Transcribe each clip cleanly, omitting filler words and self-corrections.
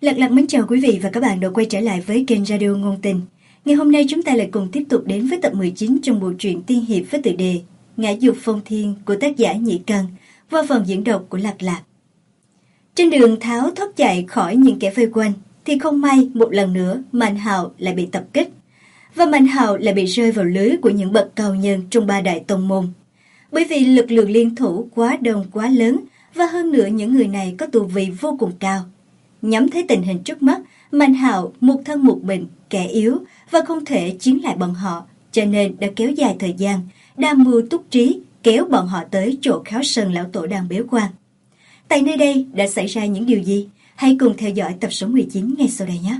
Lật Lật mến chào quý vị và các bạn đã quay trở lại với kênh Radio Ngôn Tình. Ngày hôm nay chúng ta lại cùng tiếp tục đến với tập 19 trong bộ truyện tiên hiệp với tựa đề Ngã Dục Phong Thiên của tác giả Nhị Cần qua phần diễn đọc của Lạc Lạc. Trên đường Tháo thoát chạy khỏi những kẻ vây quanh thì không may một lần nữa Mạnh Hạo lại bị tập kích. Và Mạnh Hạo lại bị rơi vào lưới của những bậc cao nhân trong ba đại tông môn. Bởi vì lực lượng liên thủ quá đông quá lớn và hơn nữa những người này có tu vi vô cùng cao. Nhắm thấy tình hình trước mắt, Mạnh Hạo một thân một mình, kẻ yếu và không thể chiến lại bọn họ, cho nên đã kéo dài thời gian, đam mưu túc trí, kéo bọn họ tới chỗ Kháo Sơn lão tổ đang bế quan. Tại nơi đây đã xảy ra những điều gì? Hãy cùng theo dõi tập số 19 ngay sau đây nhé!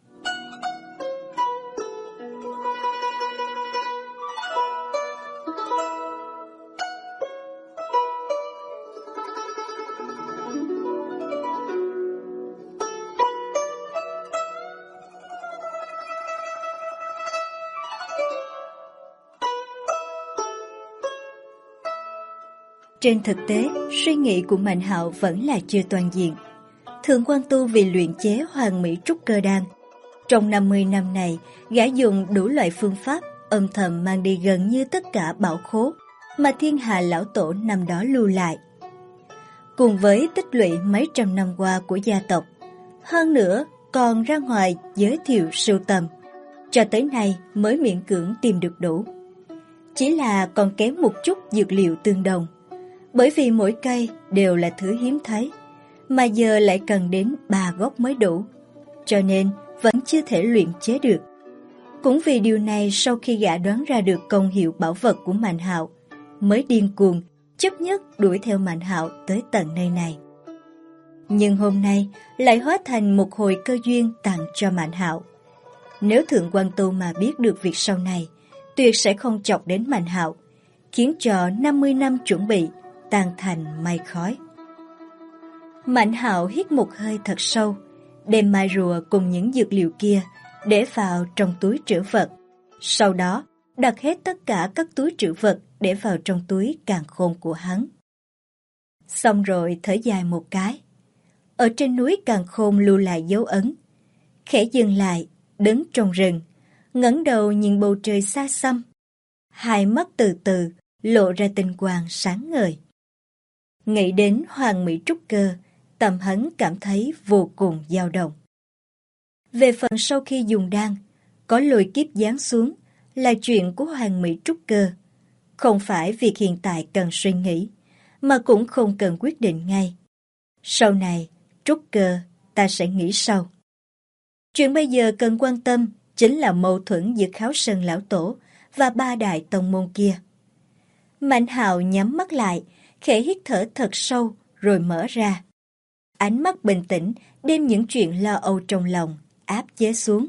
Trên thực tế, suy nghĩ của Mạnh Hạo vẫn là chưa toàn diện. Thượng quan tu vì luyện chế Hoàng Mỹ Trúc Cơ Đan. Trong 50 năm này, gã dùng đủ loại phương pháp âm thầm mang đi gần như tất cả bảo khố mà Thiên Hà lão tổ năm đó lưu lại. Cùng với tích lũy mấy trăm năm qua của gia tộc, hơn nữa còn ra ngoài giới thiệu sưu tầm, cho tới nay mới miễn cưỡng tìm được đủ. Chỉ là còn kém một chút dược liệu tương đồng. Bởi vì mỗi cây đều là thứ hiếm thấy, mà giờ lại cần đến 3 gốc mới đủ, cho nên vẫn chưa thể luyện chế được. Cũng vì điều này, sau khi gã đoán ra được công hiệu bảo vật của Mạnh Hạo, mới điên cuồng, chấp nhất đuổi theo Mạnh Hạo tới tận nơi này. Nhưng hôm nay lại hóa thành một hồi cơ duyên tặng cho Mạnh Hạo. Nếu Thượng quan Tu mà biết được việc sau này, tuyệt sẽ không chọc đến Mạnh Hạo, khiến cho 50 năm chuẩn bị tan thành mây khói. Mạnh Hạo hít một hơi thật sâu, đem mai rùa cùng những dược liệu kia để vào trong túi trữ vật. Sau đó đặt hết tất cả các túi trữ vật để vào trong túi càn khôn của hắn. Xong rồi thở dài một cái. Ở trên núi càn khôn lưu lại dấu ấn. Khẽ dừng lại, đứng trong rừng, ngẩng đầu nhìn bầu trời xa xăm. Hai mắt từ từ lộ ra tinh quang sáng ngời. Nghĩ đến Hoàng Mỹ Trúc Cơ, tâm hắn cảm thấy vô cùng dao động. Về phần sau khi dùng đan, có lôi kiếp giáng xuống là chuyện của Hoàng Mỹ Trúc Cơ. Không phải việc hiện tại cần suy nghĩ, mà cũng không cần quyết định ngay. Sau này, Trúc Cơ ta sẽ nghĩ sau. Chuyện bây giờ cần quan tâm chính là mâu thuẫn giữa Kháo Sơn lão tổ và ba đại tông môn kia. Mạnh Hạo nhắm mắt lại, khẽ hít thở thật sâu rồi mở ra. Ánh mắt bình tĩnh đem những chuyện lo âu trong lòng áp chế xuống.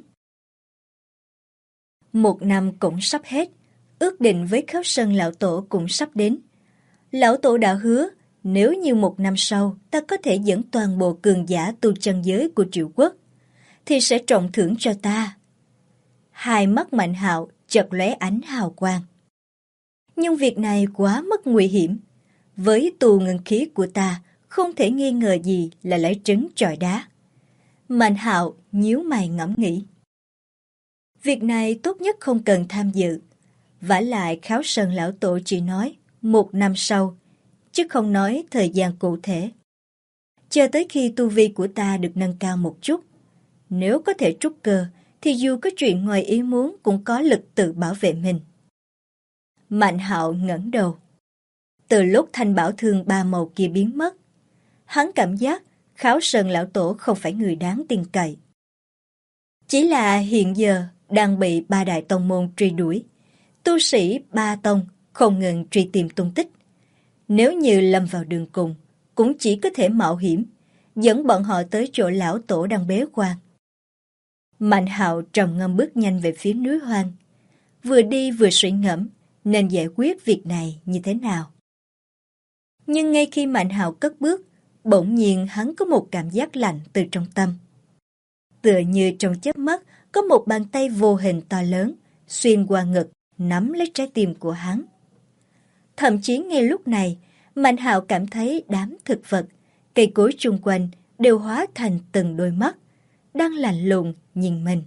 Một năm cũng sắp hết, ước định với Kháo Sơn lão tổ cũng sắp đến. Lão tổ đã hứa nếu như một năm sau ta có thể dẫn toàn bộ cường giả tu chân giới của Triệu Quốc, thì sẽ trọng thưởng cho ta. Hai mắt Mạnh Hạo chợt lóe ánh hào quang. Nhưng việc này quá mức nguy hiểm. Với tu ngưng khí của ta, không thể nghi ngờ gì là lấy trứng chọi đá. Mạnh Hạo nhíu mày ngẫm nghĩ. Việc này tốt nhất không cần tham dự. Vả lại Kháo Sơn lão tổ chỉ nói một năm sau, chứ không nói thời gian cụ thể. Chờ tới khi tu vi của ta được nâng cao một chút, nếu có thể trúc cơ, thì dù có chuyện ngoài ý muốn cũng có lực tự bảo vệ mình. Mạnh Hạo ngẩng đầu. Từ lúc thanh bảo thương ba màu kia biến mất, hắn cảm giác Kháo Sơn lão tổ không phải người đáng tin cậy. Chỉ là hiện giờ đang bị ba đại tông môn truy đuổi, tu sĩ ba tông không ngừng truy tìm tung tích. Nếu như lâm vào đường cùng, cũng chỉ có thể mạo hiểm, dẫn bọn họ tới chỗ lão tổ đang bế quan. Mạnh Hạo trầm ngâm bước nhanh về phía núi hoang, vừa đi vừa suy ngẫm nên giải quyết việc này như thế nào. Nhưng ngay khi Mạnh Hạo cất bước, bỗng nhiên hắn có một cảm giác lạnh từ trong tâm. Tựa như trong chớp mắt có một bàn tay vô hình to lớn xuyên qua ngực, nắm lấy trái tim của hắn. Thậm chí ngay lúc này, Mạnh Hạo cảm thấy đám thực vật, cây cối chung quanh đều hóa thành từng đôi mắt, đang lạnh lùng nhìn mình.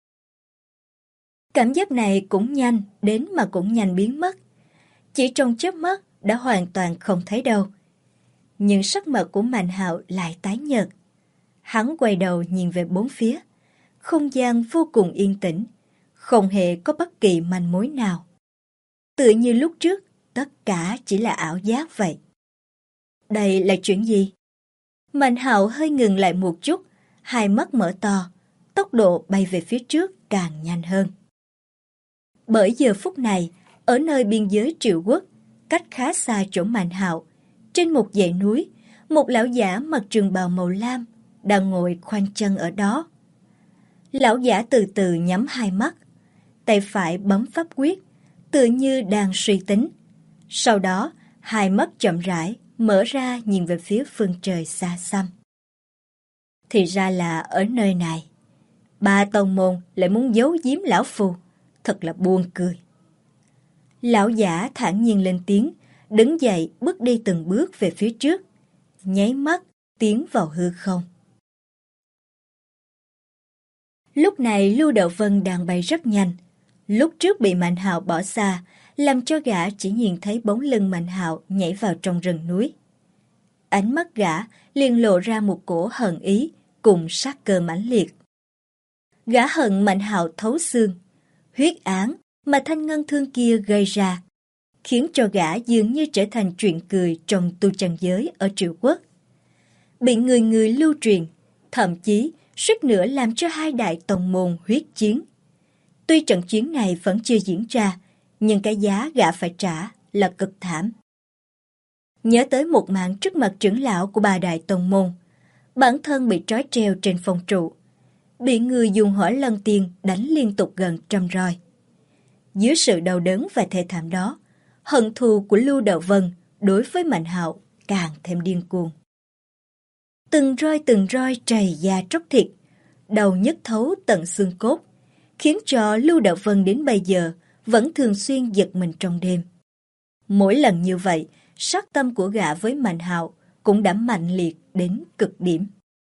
Cảm giác này cũng nhanh đến mà cũng nhanh biến mất. Chỉ trong chớp mắt đã hoàn toàn không thấy đâu. Nhưng sắc mặt của Mạnh Hạo lại tái nhợt. Hắn quay đầu nhìn về bốn phía. Không gian vô cùng yên tĩnh, không hề có bất kỳ manh mối nào. Tựa như lúc trước, tất cả chỉ là ảo giác vậy. Đây là chuyện gì? Mạnh Hạo hơi ngừng lại một chút, hai mắt mở to, tốc độ bay về phía trước càng nhanh hơn. Bởi giờ phút này, ở nơi biên giới Triệu Quốc, cách khá xa chỗ Mạnh Hạo, trên một dãy núi, một lão giả mặc trường bào màu lam đang ngồi khoanh chân ở đó. Lão giả từ từ nhắm hai mắt, tay phải bấm pháp quyết, tựa như đang suy tính. Sau đó, hai mắt chậm rãi mở ra nhìn về phía phương trời xa xăm. Thì ra là ở nơi này, ba tông môn lại muốn giấu giếm lão phù, thật là buồn cười. Lão giả thản nhiên lên tiếng, đứng dậy bước đi từng bước về phía trước, nháy mắt tiến vào hư không. Lúc này Lưu Đạo Vân đang bay rất nhanh. Lúc trước bị Mạnh Hạo bỏ xa, làm cho gã chỉ nhìn thấy bóng lưng Mạnh Hạo nhảy vào trong rừng núi. Ánh mắt gã liền lộ ra một cổ hận ý cùng sát cơ mãnh liệt. Gã hận Mạnh Hạo thấu xương, huyết án mà Thanh Ngân Thương kia gây ra, khiến cho gã dường như trở thành chuyện cười trong tu chân giới ở Triệu Quốc. Bị người người lưu truyền, thậm chí suýt nữa làm cho hai đại tông môn huyết chiến. Tuy trận chiến này vẫn chưa diễn ra, nhưng cái giá gã phải trả là cực thảm. Nhớ tới một màn trước mặt trưởng lão của ba đại tông môn, bản thân bị trói treo trên phong trụ, bị người dùng hỏa lân tiên đánh liên tục gần 100 roi. Dưới sự đau đớn và thê thảm đó, hận thù của Lưu Đạo Vân đối với Mạnh Hạo càng thêm điên cuồng. Từng roi trầy da tróc thịt, đầu nhức thấu tận xương cốt, khiến cho Lưu Đạo Vân đến bây giờ vẫn thường xuyên giật mình trong đêm. Mỗi lần như vậy, sát tâm của gã với Mạnh Hạo cũng đã mạnh liệt đến cực điểm.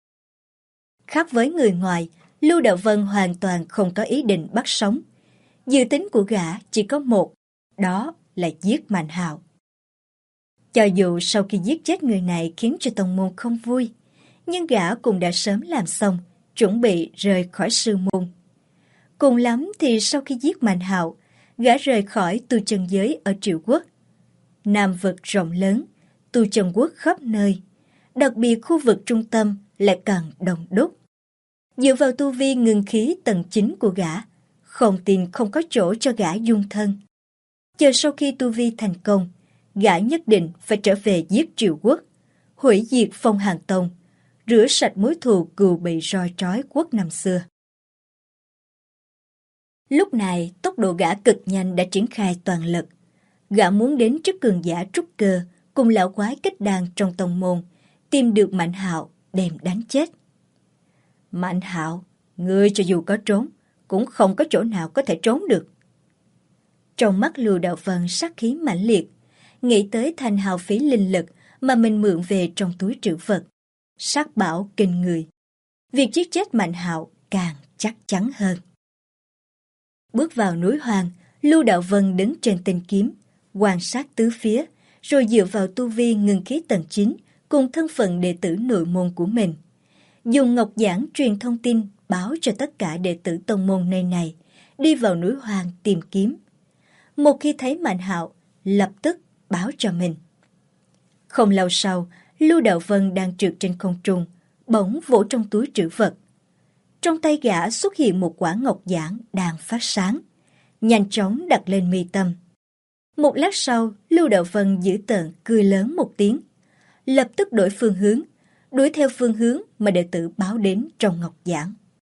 Khác với người ngoài, Lưu Đạo Vân hoàn toàn không có ý định bắt sống. Dự tính của gã chỉ có một, đó là giết Mạnh Hạo. Cho dù sau khi giết chết người này khiến cho tông môn không vui, nhưng gã cũng đã sớm làm xong, chuẩn bị rời khỏi sư môn. Cùng lắm thì sau khi giết Mạnh Hạo, gã rời khỏi tu chân giới ở Triệu Quốc. Nam vực rộng lớn, tu chân quốc khắp nơi, đặc biệt khu vực trung tâm lại càng đông đúc. Dựa vào tu vi ngưng khí tầng 9 của gã, không tin không có chỗ cho gã dung thân. Chờ sau khi tu vi thành công, gã nhất định phải trở về giết Triệu Quốc, hủy diệt Phong Hàn Tông, rửa sạch mối thù cừu bị roi trói quốc năm xưa. Lúc này, tốc độ gã cực nhanh đã triển khai toàn lực. Gã muốn đến trước cường giả trúc cơ cùng lão quái kết đan trong tông môn, tìm được Mạnh Hạo đem đánh chết. Mạnh Hạo, ngươi cho dù có trốn, cũng không có chỗ nào có thể trốn được. Trong mắt Lưu Đạo Vân sát khí mãnh liệt, nghĩ tới thành hào phí linh lực mà mình mượn về trong túi trữ vật, sát bảo kinh người. Việc giết chết Mạnh Hạo càng chắc chắn hơn. Bước vào núi hoang, Lưu Đạo Vân đứng trên tinh kiếm, quan sát tứ phía, rồi dựa vào tu vi ngưng khí tầng 9 cùng thân phận đệ tử nội môn của mình. Dùng ngọc giản truyền thông tin báo cho tất cả đệ tử tông môn nơi này, đi vào núi hoang tìm kiếm. Một khi thấy Mạnh Hạo, lập tức báo cho mình. Không lâu sau, Lưu Đạo Vân đang trượt trên không trung, bỗng vỗ trong túi trữ vật. Trong tay gã xuất hiện một quả ngọc giản đang phát sáng, nhanh chóng đặt lên mi tâm. Một lát sau, Lưu Đạo Vân dữ tợn cười lớn một tiếng, lập tức đổi phương hướng, đuổi theo phương hướng mà đệ tử báo đến trong ngọc giản.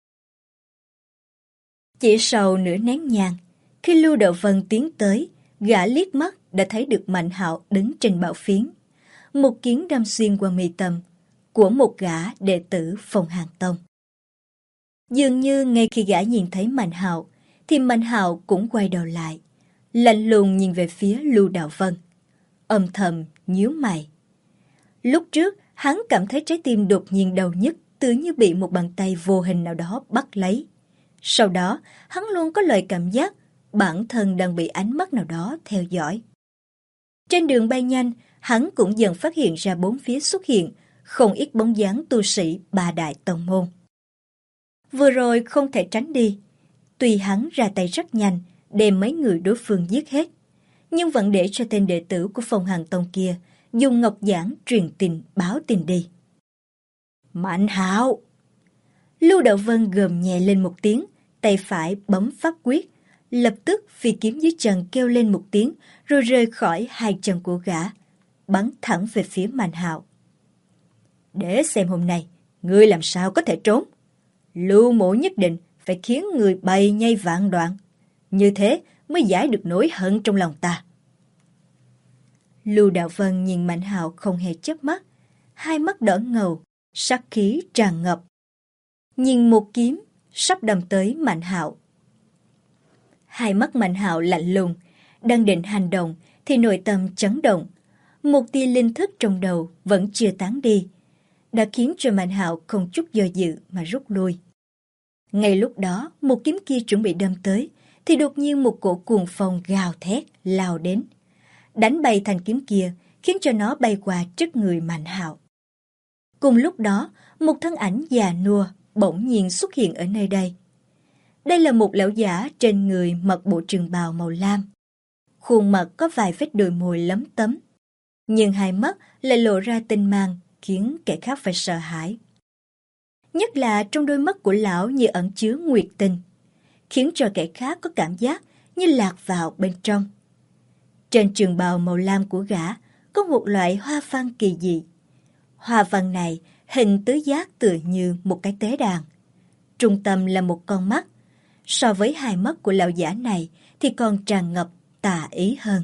Chỉ sau nửa nén nhang, khi Lưu Đạo Vân tiến tới, gã liếc mắt đã thấy được Mạnh Hạo đứng trên bảo phiến, một kiếm đâm xuyên qua mi tâm của một gã đệ tử Phong Hàn Tông. Dường như ngay khi gã nhìn thấy Mạnh Hạo, thì Mạnh Hạo cũng quay đầu lại, lạnh lùng nhìn về phía Lưu Đạo Vân, âm thầm nhíu mày. Lúc trước, hắn cảm thấy trái tim đột nhiên đau nhức, tựa như bị một bàn tay vô hình nào đó bắt lấy. Sau đó, hắn luôn có loại cảm giác bản thân đang bị ánh mắt nào đó theo dõi. Trên đường bay nhanh, hắn cũng dần phát hiện ra bốn phía xuất hiện không ít bóng dáng tu sĩ ba đại tông môn. Vừa rồi không thể tránh đi, tuy hắn ra tay rất nhanh, đem mấy người đối phương giết hết, nhưng vẫn để cho tên đệ tử của Phong Hàn Tông kia dùng ngọc giản truyền tin báo tin đi. Mạnh Hạo! Lưu Đạo Vân gầm nhẹ lên một tiếng, tay phải bấm pháp quyết, lập tức phi kiếm dưới chân kêu lên một tiếng rồi rời khỏi hai chân của gã, bắn thẳng về phía Mạnh Hạo. Để xem hôm nay, ngươi làm sao có thể trốn. Lưu Mộ nhất định phải khiến người bay nhây vạn đoạn, như thế mới giải được nỗi hận trong lòng ta. Lưu Đạo Vân nhìn Mạnh Hạo không hề chớp mắt, hai mắt đỏ ngầu, sát khí tràn ngập. Nhìn một kiếm sắp đâm tới Mạnh Hạo. Hai mắt Mạnh Hạo lạnh lùng, đang định hành động thì nội tâm chấn động. Một tia linh thức trong đầu vẫn chưa tán đi, đã khiến cho Mạnh Hạo không chút do dự mà rút lui. Ngay lúc đó, một kiếm kia chuẩn bị đâm tới, thì đột nhiên một cổ cuồng phong gào thét lao đến, đánh bay thanh kiếm kia, khiến cho nó bay qua trước người Mạnh Hạo. Cùng lúc đó, một thân ảnh già nua bỗng nhiên xuất hiện ở nơi đây. Đây là một lão giả trên người mặc bộ trường bào màu lam. Khuôn mặt có vài vết đồi mồi lấm tấm, nhưng hai mắt lại lộ ra tinh mang, khiến kẻ khác phải sợ hãi. Nhất là trong đôi mắt của lão như ẩn chứa nguyệt tinh, khiến cho kẻ khác có cảm giác như lạc vào bên trong. Trên trường bào màu lam của gã có một loại hoa văn kỳ dị. Hoa văn này hình tứ giác tựa như một cái tế đàn. Trung tâm là một con mắt. So với hai mắt của lão giả này thì còn tràn ngập tà ý hơn.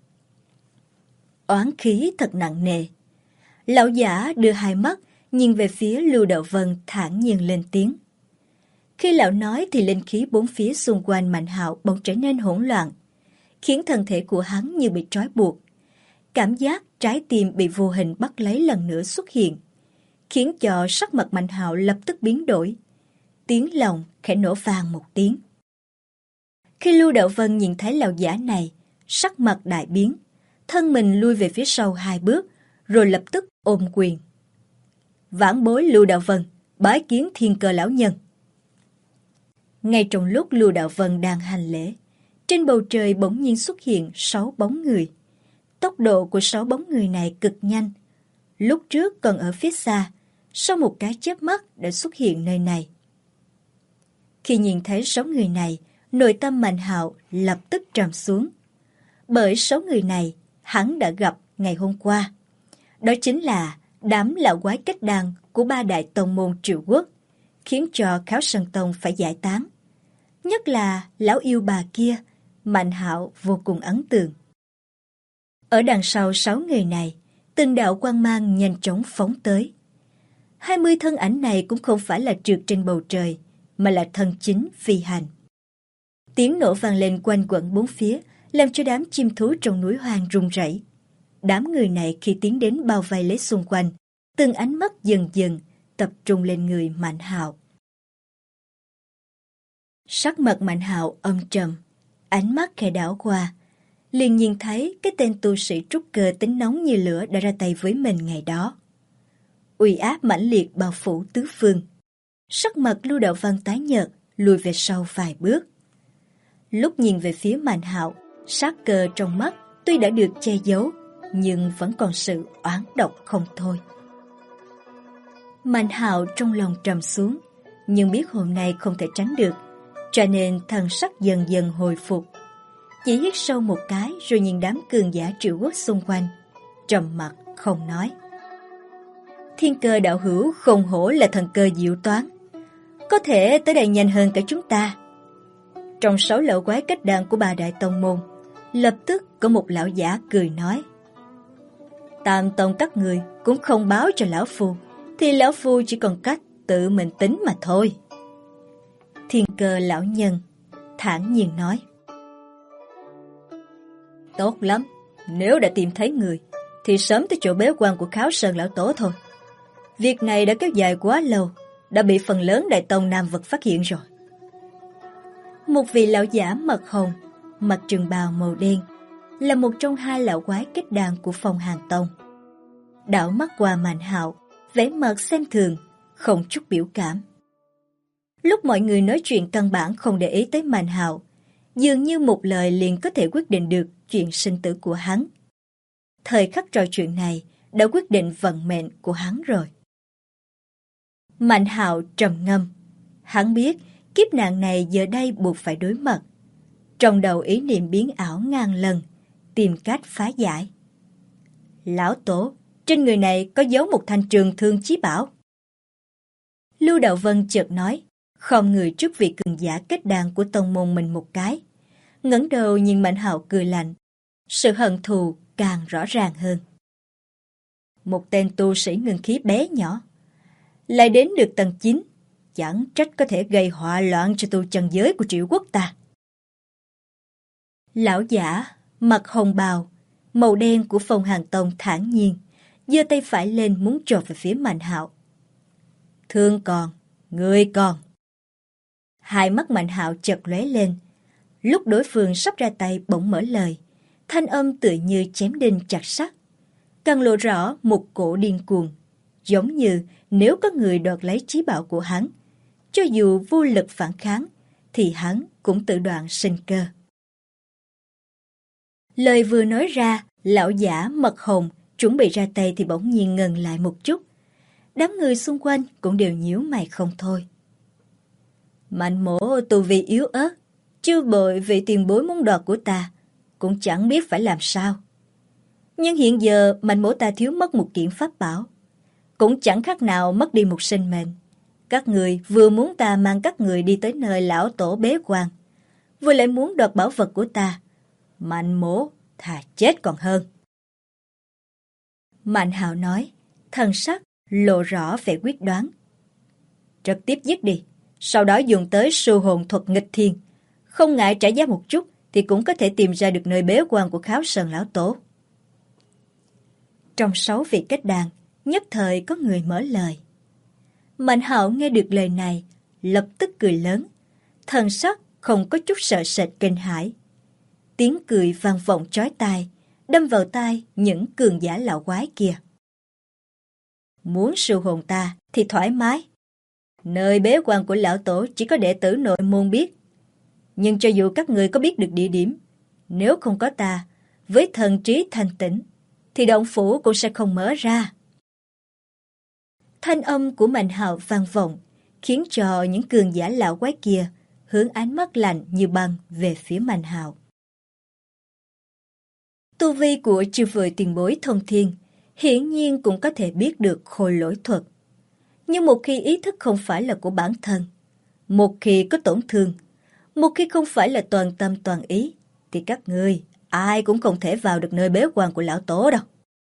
Oán khí thật nặng nề. Lão giả đưa hai mắt nhìn về phía Lưu Đạo Vân, thản nhiên lên tiếng. Khi lão nói thì linh khí bốn phía xung quanh Mạnh Hạo bỗng trở nên hỗn loạn, khiến thân thể của hắn như bị trói buộc. Cảm giác trái tim bị vô hình bắt lấy lần nữa xuất hiện, khiến cho sắc mặt Mạnh Hạo lập tức biến đổi. Tiếng lòng khẽ nổ vang một tiếng. Khi Lưu Đạo Vân nhìn thấy lão giả này, sắc mặt đại biến, thân mình lui về phía sau hai bước, rồi lập tức ôm quyền. Vãn bối Lưu Đạo Vân, bái kiến Thiên Cơ lão nhân. Ngay trong lúc Lưu Đạo Vân đang hành lễ, trên bầu trời bỗng nhiên xuất hiện 6 bóng người. Tốc độ của 6 bóng người này cực nhanh. Lúc trước còn ở phía xa, sau một cái chớp mắt đã xuất hiện nơi này. Khi nhìn thấy 6 người này, nội tâm Mạnh Hạo lập tức trầm xuống. Bởi 6 người này hắn đã gặp ngày hôm qua. Đó chính là đám lão quái kết đan của 3 đại tông môn Triệu Quốc, khiến cho Kháo Sơn Tông phải giải tán. Nhất là lão yêu bà kia, Mạnh Hạo vô cùng ấn tượng. Ở đằng sau 6 người này, từng đạo quang mang nhanh chóng phóng tới. 20 thân ảnh này cũng không phải là trượt trên bầu trời, mà là thân chính phi hành. Tiếng nổ vang lên quanh quẩn bốn phía, làm cho đám chim thú trong núi hoang rung rẩy. Đám người này khi tiến đến bao vây lấy xung quanh, từng ánh mắt dần dần tập trung lên người Mạnh Hạo. Sắc mặt Mạnh Hạo âm trầm, ánh mắt khẽ đảo qua, liền nhìn thấy cái tên tu sĩ trúc cơ tính nóng như lửa đã ra tay với mình ngày đó. Uy áp mãnh liệt bao phủ tứ phương. Sắc mặt Lưu Đạo Văn tái nhợt, lùi về sau vài bước. Lúc nhìn về phía Mạnh Hạo, sát cơ trong mắt tuy đã được che giấu, nhưng vẫn còn sự oán độc không thôi. Mạnh Hạo trong lòng trầm xuống, nhưng biết hôm nay không thể tránh được, cho nên thần sắc dần dần hồi phục. Chỉ hít sâu một cái rồi nhìn đám cường giả Triệu Quốc xung quanh, trầm mặt không nói. Thiên Cơ đạo hữu không hổ là thần cơ diệu toán, có thể tới đây nhanh hơn cả chúng ta. Trong 6 lão quái kết đan của 3 đại tông môn, lập tức có một lão giả cười nói. Tam tông các người cũng không báo cho lão phu, thì lão phu chỉ còn cách tự mình tính mà thôi. Thiên Cơ lão nhân thản nhiên nói. Tốt lắm, nếu đã tìm thấy người, thì sớm tới chỗ bế quan của Kháo Sơn lão tổ thôi. Việc này đã kéo dài quá lâu, đã bị phần lớn Đại Tông Nam Vực phát hiện rồi. Một vị lão giả mật hồng, mặc trường bào màu đen, là một trong hai lão quái kết đàn của Phong Hàn Tông. Đảo mắt qua Mạnh Hạo, vẻ mặt xem thường, không chút biểu cảm. Lúc mọi người nói chuyện căn bản không để ý tới Mạnh Hạo, dường như một lời liền có thể quyết định được chuyện sinh tử của hắn. Thời khắc trò chuyện này đã quyết định vận mệnh của hắn rồi. Mạnh Hạo trầm ngâm. Hắn biết kiếp nạn này giờ đây buộc phải đối mặt. Trong đầu ý niệm biến ảo ngàn lần, tìm cách phá giải. Lão Tổ, trên người này có giấu một thanh trường thương chí bảo. Lưu Đạo Vân chợt nói, khom người trước vị cường giả kết đàn của tông môn mình một cái. Ngẩng đầu nhìn Mạnh Hạo cười lạnh. Sự hận thù càng rõ ràng hơn. Một tên tu sĩ ngưng khí bé nhỏ, lại đến được tầng 9, chẳng trách có thể gây họa loạn cho tu chân giới của Triệu Quốc ta. Lão giả, mặc hồng bào, màu đen của Phong Hàn Tông thản nhiên, giơ tay phải lên muốn chộp về phía Mạnh Hạo. Thương còn, người còn. Hai mắt Mạnh Hạo chợt lóe lên. Lúc đối phương sắp ra tay bỗng mở lời, thanh âm tựa như chém đinh chặt sắt, càng lộ rõ một cổ điên cuồng, giống như nếu có người đoạt lấy chí bảo của hắn, cho dù vô lực phản kháng, thì hắn cũng tự đoạn sinh cơ. Lời vừa nói ra, lão giả mật hồng chuẩn bị ra tay thì bỗng nhiên ngừng lại một chút. Đám người xung quanh cũng đều nhíu mày không thôi. Mạnh mỗ tu vi yếu ớt, chưa bởi vì tiền bối muốn đoạt của ta, cũng chẳng biết phải làm sao. Nhưng hiện giờ mạnh mỗ ta thiếu mất một kiện pháp bảo, cũng chẳng khác nào mất đi một sinh mệnh. Các người vừa muốn ta mang các người đi tới nơi lão tổ bế quan, vừa lại muốn đoạt bảo vật của ta. Mạnh mỗ thà chết còn hơn. Mạnh Hạo nói, thần sắc lộ rõ vẻ quyết đoán. Trực tiếp giết đi, sau đó dùng tới sư hồn thuật nghịch thiên. Không ngại trả giá một chút thì cũng có thể tìm ra được nơi bế quan của Kháo Sơn lão tổ. Trong 6 vị kết đàn, nhất thời có người mở lời. Mạnh Hạo nghe được lời này, lập tức cười lớn, thần sắc không có chút sợ sệt kinh hãi. Tiếng cười vang vọng chói tai, đâm vào tai những cường giả lão quái kia. Muốn sư hồn ta thì thoải mái. Nơi bế quan của lão tổ chỉ có đệ tử nội môn biết. Nhưng cho dù các người có biết được địa điểm, nếu không có ta, với thần trí thanh tĩnh, thì động phủ cũng sẽ không mở ra. Thanh âm của Mạnh Hạo vang vọng, khiến cho những cường giả lão quái kia hướng ánh mắt lạnh như băng về phía Mạnh Hạo. Tu vi của chư vị tiền bối thông thiên hiển nhiên cũng có thể biết được khôi lỗi thuật. Nhưng một khi ý thức không phải là của bản thân, một khi có tổn thương, một khi không phải là toàn tâm toàn ý, thì các ngươi ai cũng không thể vào được nơi bế quan của lão tổ đâu.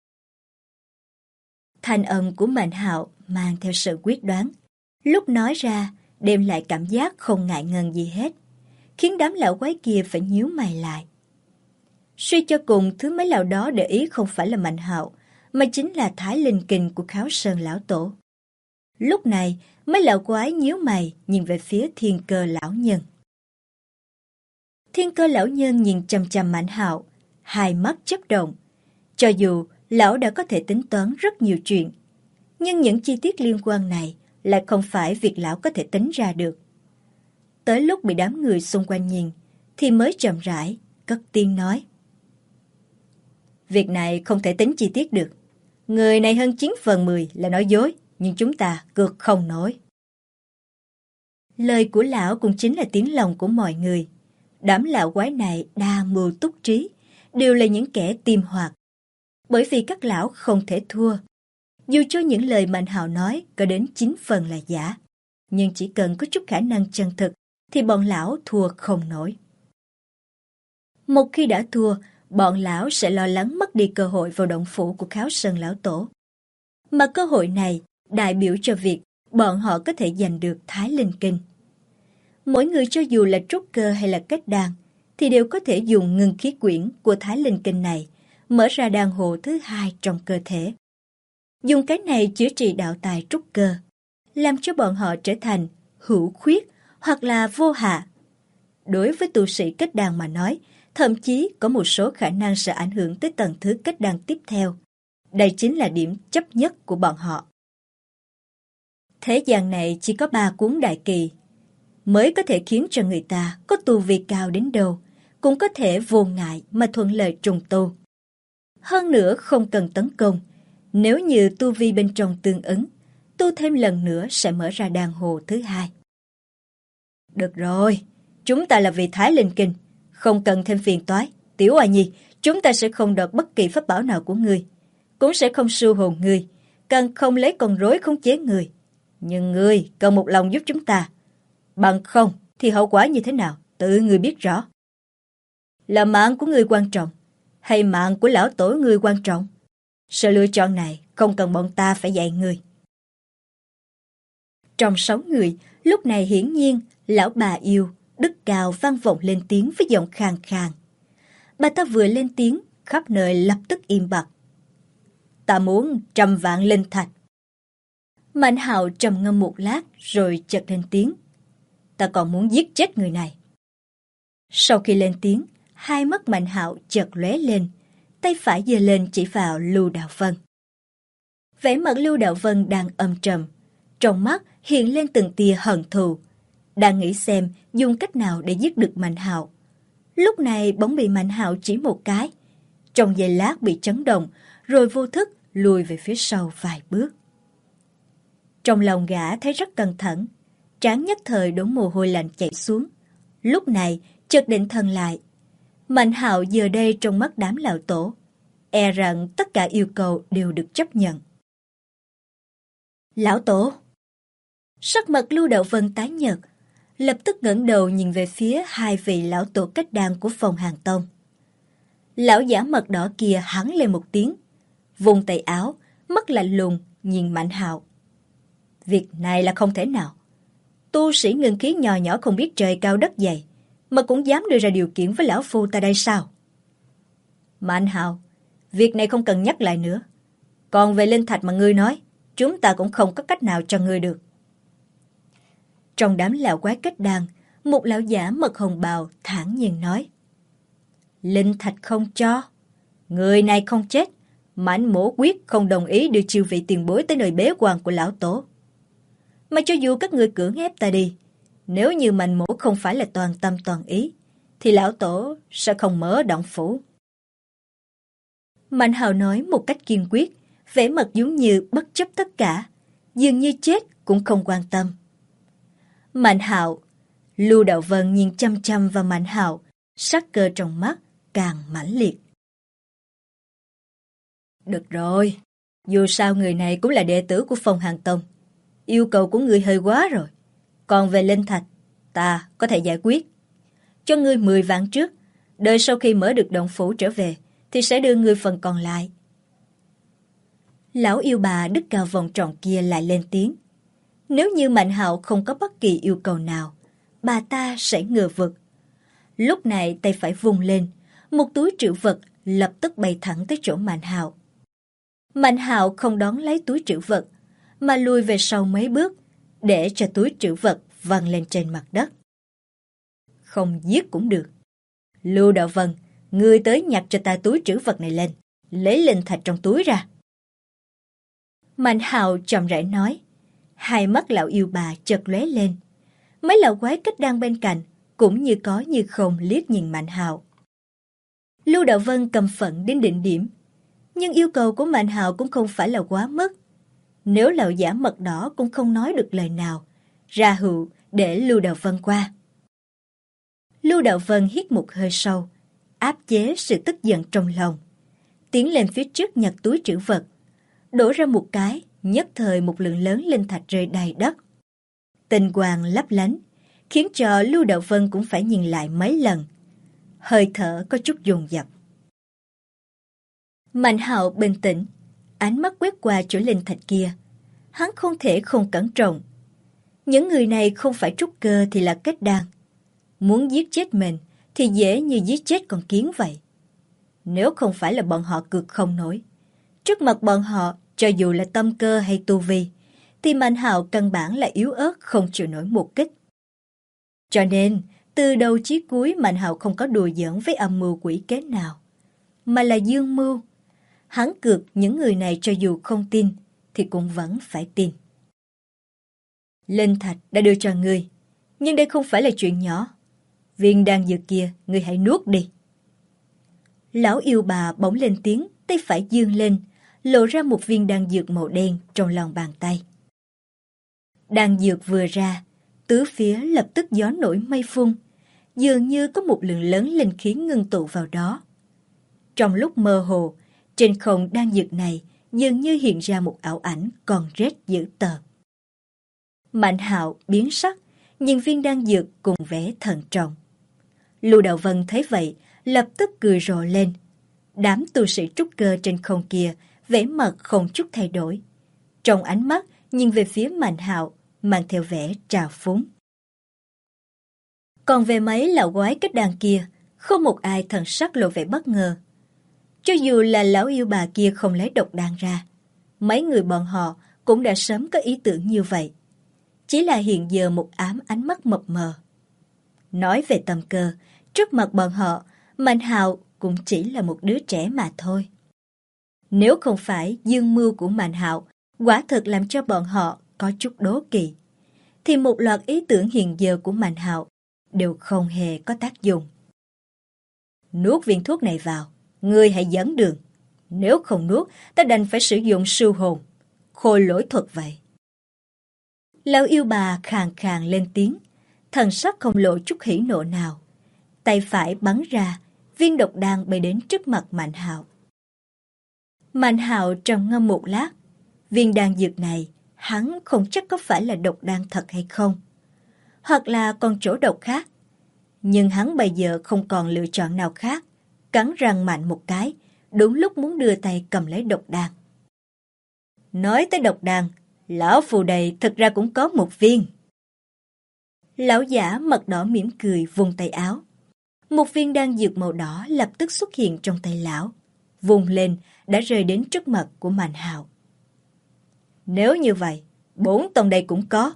Thanh âm của Mạnh Hạo mang theo sự quyết đoán, lúc nói ra đem lại cảm giác không ngại ngần gì hết, khiến đám lão quái kia phải nhíu mày lại. Suy cho cùng, thứ mấy lão đó để ý không phải là Mạnh Hạo, mà chính là Thái Linh Kình của Kháo Sơn lão tổ. Lúc này, mấy lão quái nhíu mày nhìn về phía Thiên Cơ lão nhân. Thiên Cơ lão nhân nhìn chằm chằm Mạnh Hạo, hai mắt chớp động. Cho dù lão đã có thể tính toán rất nhiều chuyện, nhưng những chi tiết liên quan này lại không phải việc lão có thể tính ra được. Tới lúc bị đám người xung quanh nhìn, thì mới chậm rãi, cất tiếng nói. Việc này không thể tính chi tiết được. Người này hơn 9/10 là nói dối, nhưng chúng ta cược không nổi. Lời của lão cũng chính là tiếng lòng của mọi người. Đám lão quái này đa mưu túc trí, đều là những kẻ tiêm hoạt. Bởi vì các lão không thể thua. Dù cho những lời Mạnh Hạo nói có đến 9 phần là giả, nhưng chỉ cần có chút khả năng chân thực thì bọn lão thua không nổi. Một khi đã thua, bọn lão sẽ lo lắng mất đi cơ hội vào động phủ của Kháo Sơn lão tổ. Mà cơ hội này đại biểu cho việc bọn họ có thể giành được Thái Linh Kinh. Mỗi người cho dù là trúc cơ hay là kết đan, thì đều có thể dùng ngưng khí quyển của Thái Linh Kinh này mở ra đan hồ thứ 2 trong cơ thể. Dùng cái này chữa trị đạo tài trúc cơ, làm cho bọn họ trở thành hữu khuyết hoặc là vô hạ. Đối với tu sĩ kết đan mà nói, thậm chí có một số khả năng sẽ ảnh hưởng tới tầng thứ kết đan tiếp theo. Đây chính là điểm chấp nhất của bọn họ. Thế gian này chỉ có 3 cuốn đại kỳ mới có thể khiến cho người ta có tu vi cao đến đâu cũng có thể vô ngại mà thuận lợi trùng tu. Hơn nữa không cần tấn công, nếu như tu vi bên trong tương ứng, tu thêm lần nữa sẽ mở ra đàn hồ thứ 2. Được rồi, chúng ta là vì Thái Linh Kinh, không cần thêm phiền toái. Tiểu Oa Nhi, chúng ta sẽ không đoạt bất kỳ pháp bảo nào của ngươi, cũng sẽ không sưu hồn ngươi, càng không lấy con rối khống chế ngươi. Nhưng ngươi cần một lòng giúp chúng ta. Bằng không thì hậu quả như thế nào, tự ngươi biết rõ. Là mạng của ngươi quan trọng, hay mạng của lão tổ ngươi quan trọng? Sự lựa chọn này không cần bọn ta phải dạy ngươi. Trong 6 người, lúc này hiển nhiên, lão bà yêu, đức cao vang vọng lên tiếng với giọng khàn khàn. Bà ta vừa lên tiếng, khắp nơi lập tức im bặt. Ta muốn 100 vạn linh thạch. Mạnh Hạo trầm ngâm một lát rồi chợt lên tiếng. Ta còn muốn giết chết người này. Sau khi lên tiếng, hai mắt Mạnh Hạo chợt lóe lên, tay phải giơ lên chỉ vào Lưu Đạo Vân. Vẻ mặt Lưu Đạo Vân đang âm trầm, trong mắt hiện lên từng tia hận thù, đang nghĩ xem dùng cách nào để giết được Mạnh Hạo. Lúc này bỗng bị Mạnh Hạo chỉ một cái, trong giây lát bị chấn động, rồi vô thức lùi về phía sau vài bước. Trong lòng gã thấy rất cẩn thận, trán nhất thời đổ mồ hôi lạnh chảy xuống. Lúc này chợt định thần lại. Mạnh Hạo giờ đây trong mắt đám lão tổ, e rằng tất cả yêu cầu đều được chấp nhận. Lão tổ! Sắc mặt Lưu Đạo Vân tái nhợt, lập tức ngẩng đầu nhìn về phía hai vị lão tổ kết đan của Phong Hàn Tông. Lão giả mật đỏ kia hắng lên một tiếng, vùng tay áo, mắt lạnh lùng nhìn Mạnh Hạo. Việc này là không thể nào. Tu sĩ ngưng khí nhỏ nhỏ không biết trời cao đất dày, mà cũng dám đưa ra điều kiện với lão phu ta đây sao? Mạnh Hạo, việc này không cần nhắc lại nữa. Còn về linh thạch mà ngươi nói, chúng ta cũng không có cách nào cho ngươi được. Trong đám lão quái kết đan, một lão giả mật hồng bào thản nhiên nói. Linh thạch không cho. Người này không chết, Mãnh Mổ quyết không đồng ý đưa chư vị tiền bối tới nơi bế quan của lão tổ. Mà cho dù các ngươi cưỡng ép ta đi, nếu như Mãnh Mổ không phải là toàn tâm toàn ý, thì lão tổ sẽ không mở động phủ. Mạnh Hạo nói một cách kiên quyết, vẻ mặt giống như bất chấp tất cả, dường như chết cũng không quan tâm. Mạnh Hạo, Lưu Đạo Vân nhìn chăm chăm vào Mạnh Hạo, sắc cơ trong mắt càng mãnh liệt. Được rồi, dù sao người này cũng là đệ tử của Phong Hàn Tông. Yêu cầu của ngươi hơi quá rồi. Còn về linh thạch, ta có thể giải quyết. Cho ngươi 10 vạn trước, đợi sau khi mở được động phủ trở về, thì sẽ đưa ngươi phần còn lại. Lão yêu bà đức cao vòng tròn kia lại lên tiếng. Nếu như Mạnh Hạo không có bất kỳ yêu cầu nào, bà ta sẽ ngờ vực. Lúc này tay phải vung lên, một túi trữ vật lập tức bay thẳng tới chỗ Mạnh Hạo. Mạnh Hạo không đón lấy túi trữ vật, mà lùi về sau mấy bước, để cho túi trữ vật văng lên trên mặt đất. Không giết cũng được. Lưu Đạo Vân, ngươi tới nhặt cho ta túi trữ vật này lên, lấy linh thạch trong túi ra. Mạnh Hạo chậm rãi nói. Hai mắt lão yêu bà chợt lóe lên. Mấy lão quái kết đan bên cạnh cũng như có như không liếc nhìn Mạnh Hạo. Lưu Đạo Vân căm phẫn đến đỉnh điểm, nhưng yêu cầu của Mạnh Hạo cũng không phải là quá mức. Nếu lão giả mật đỏ cũng không nói được lời nào, ra hiệu để Lưu Đạo Vân qua. Lưu Đạo Vân hít một hơi sâu, áp chế sự tức giận trong lòng, tiến lên phía trước nhặt túi trữ vật, đổ ra một cái, nhất thời một lượng lớn linh thạch rơi đầy đất. Tinh quang lấp lánh, khiến cho Lưu Đạo Vân cũng phải nhìn lại mấy lần. Hơi thở có chút dồn dập. Mạnh Hạo bình tĩnh, ánh mắt quét qua chỗ linh thạch kia. Hắn không thể không cẩn trọng. Những người này không phải trúc cơ thì là kết đan. Muốn giết chết mình thì dễ như giết chết con kiến vậy. Nếu không phải là bọn họ cược không nổi, trước mặt bọn họ, cho dù là tâm cơ hay tu vi, thì Mạnh Hạo căn bản là yếu ớt không chịu nổi một kích. Cho nên, từ đầu chí cuối Mạnh Hạo không có đùa giỡn với âm mưu quỷ kế nào, mà là dương mưu. Hắn cược những người này cho dù không tin, thì cũng vẫn phải tin. Linh thạch đã đưa cho ngươi, nhưng đây không phải là chuyện nhỏ. Viên đan dược kia, ngươi hãy nuốt đi. Lão yêu bà bỗng lên tiếng, tay phải giương lên, lộ ra một viên đan dược màu đen trong lòng bàn tay. Đan dược vừa ra, tứ phía lập tức gió nổi mây phun, dường như có một lượng lớn linh khí ngưng tụ vào đó. Trong lúc mơ hồ, trên không đan dược này dường như hiện ra một ảo ảnh còn rét dữ tợn. Mạnh Hạo biến sắc, nhìn viên đan dược cùng vẻ thận trọng. Lưu Đạo Vân thấy vậy, lập tức cười rộ lên. Đám tu sĩ trúc cơ trên không kia, vẻ mặt không chút thay đổi. Trong ánh mắt, nhìn về phía Mạnh Hạo, mang theo vẻ trào phúng. Còn về mấy lão quái kết đàn kia, không một ai thần sắc lộ vẻ bất ngờ. Cho dù là lão yêu bà kia không lấy độc đan ra, mấy người bọn họ cũng đã sớm có ý tưởng như vậy. Chỉ là hiện giờ một ám ánh mắt mập mờ. Nói về tầm cơ, trước mặt bọn họ, Mạnh Hạo cũng chỉ là một đứa trẻ mà thôi. Nếu không phải dương mưu của Mạnh Hạo quả thực làm cho bọn họ có chút đố kỵ, thì một loạt ý tưởng hiện giờ của Mạnh Hạo đều không hề có tác dụng. Nuốt viên thuốc này vào, ngươi hãy dẫn đường. Nếu không nuốt, ta đành phải sử dụng sư hồn, khôi lỗi thuật vậy. Lão yêu bà khàn khàn lên tiếng, thần sắc không lộ chút hỉ nộ nào. Tay phải bắn ra, viên độc đan bay đến trước mặt Mạnh Hạo. Mạnh Hạo trầm ngâm một lát, viên đan dược này hắn không chắc có phải là độc đan thật hay không, hoặc là còn chỗ độc khác. Nhưng hắn bây giờ không còn lựa chọn nào khác, cắn răng mạnh một cái, đúng lúc muốn đưa tay cầm lấy độc đan. Nói tới độc đan, lão phù đầy thực ra cũng có một viên. Lão giả mặt đỏ mỉm cười vung tay áo. Một viên đan dược màu đỏ lập tức xuất hiện trong tay lão, vùng lên đã rơi đến trước mặt của Mạnh Hạo. Nếu như vậy, 4 tông đây cũng có.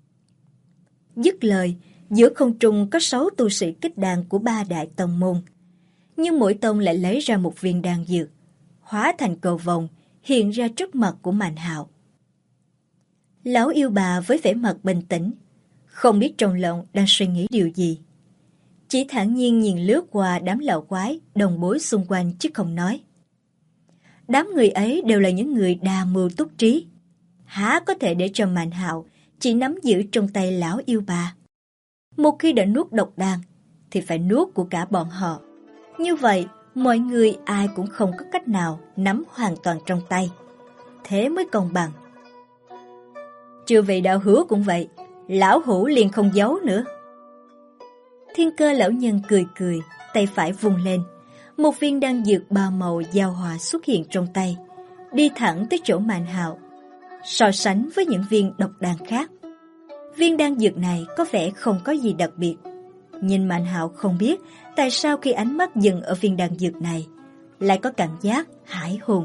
Dứt lời, giữa không trung có 6 tu sĩ kết đan của 3 đại tông môn. Nhưng mỗi tông lại lấy ra một viên đan dược, hóa thành cầu vồng, hiện ra trước mặt của Mạnh Hạo. Lão yêu bà với vẻ mặt bình tĩnh, không biết trong lòng đang suy nghĩ điều gì. Chỉ thản nhiên nhìn lướt qua đám lão quái, đồng bối xung quanh chứ không nói. Đám người ấy đều là những người đa mưu túc trí. Há có thể để cho Mạnh Hạo chỉ nắm giữ trong tay lão yêu bà. Một khi đã nuốt độc đan, thì phải nuốt của cả bọn họ. Như vậy, mọi người ai cũng không có cách nào nắm hoàn toàn trong tay. Thế mới công bằng. Chư vị đạo hữu cũng vậy, lão hữu liền không giấu nữa. Thiên Cơ lão nhân cười cười, tay phải vung lên. Một viên đan dược 3 màu giao hòa xuất hiện trong tay, đi thẳng tới chỗ Mạnh Hạo. So sánh với những viên độc đan khác, viên đan dược này có vẻ không có gì đặc biệt. Nhưng Mạnh Hạo không biết tại sao khi ánh mắt dừng ở viên đan dược này, lại có cảm giác hãi hùng.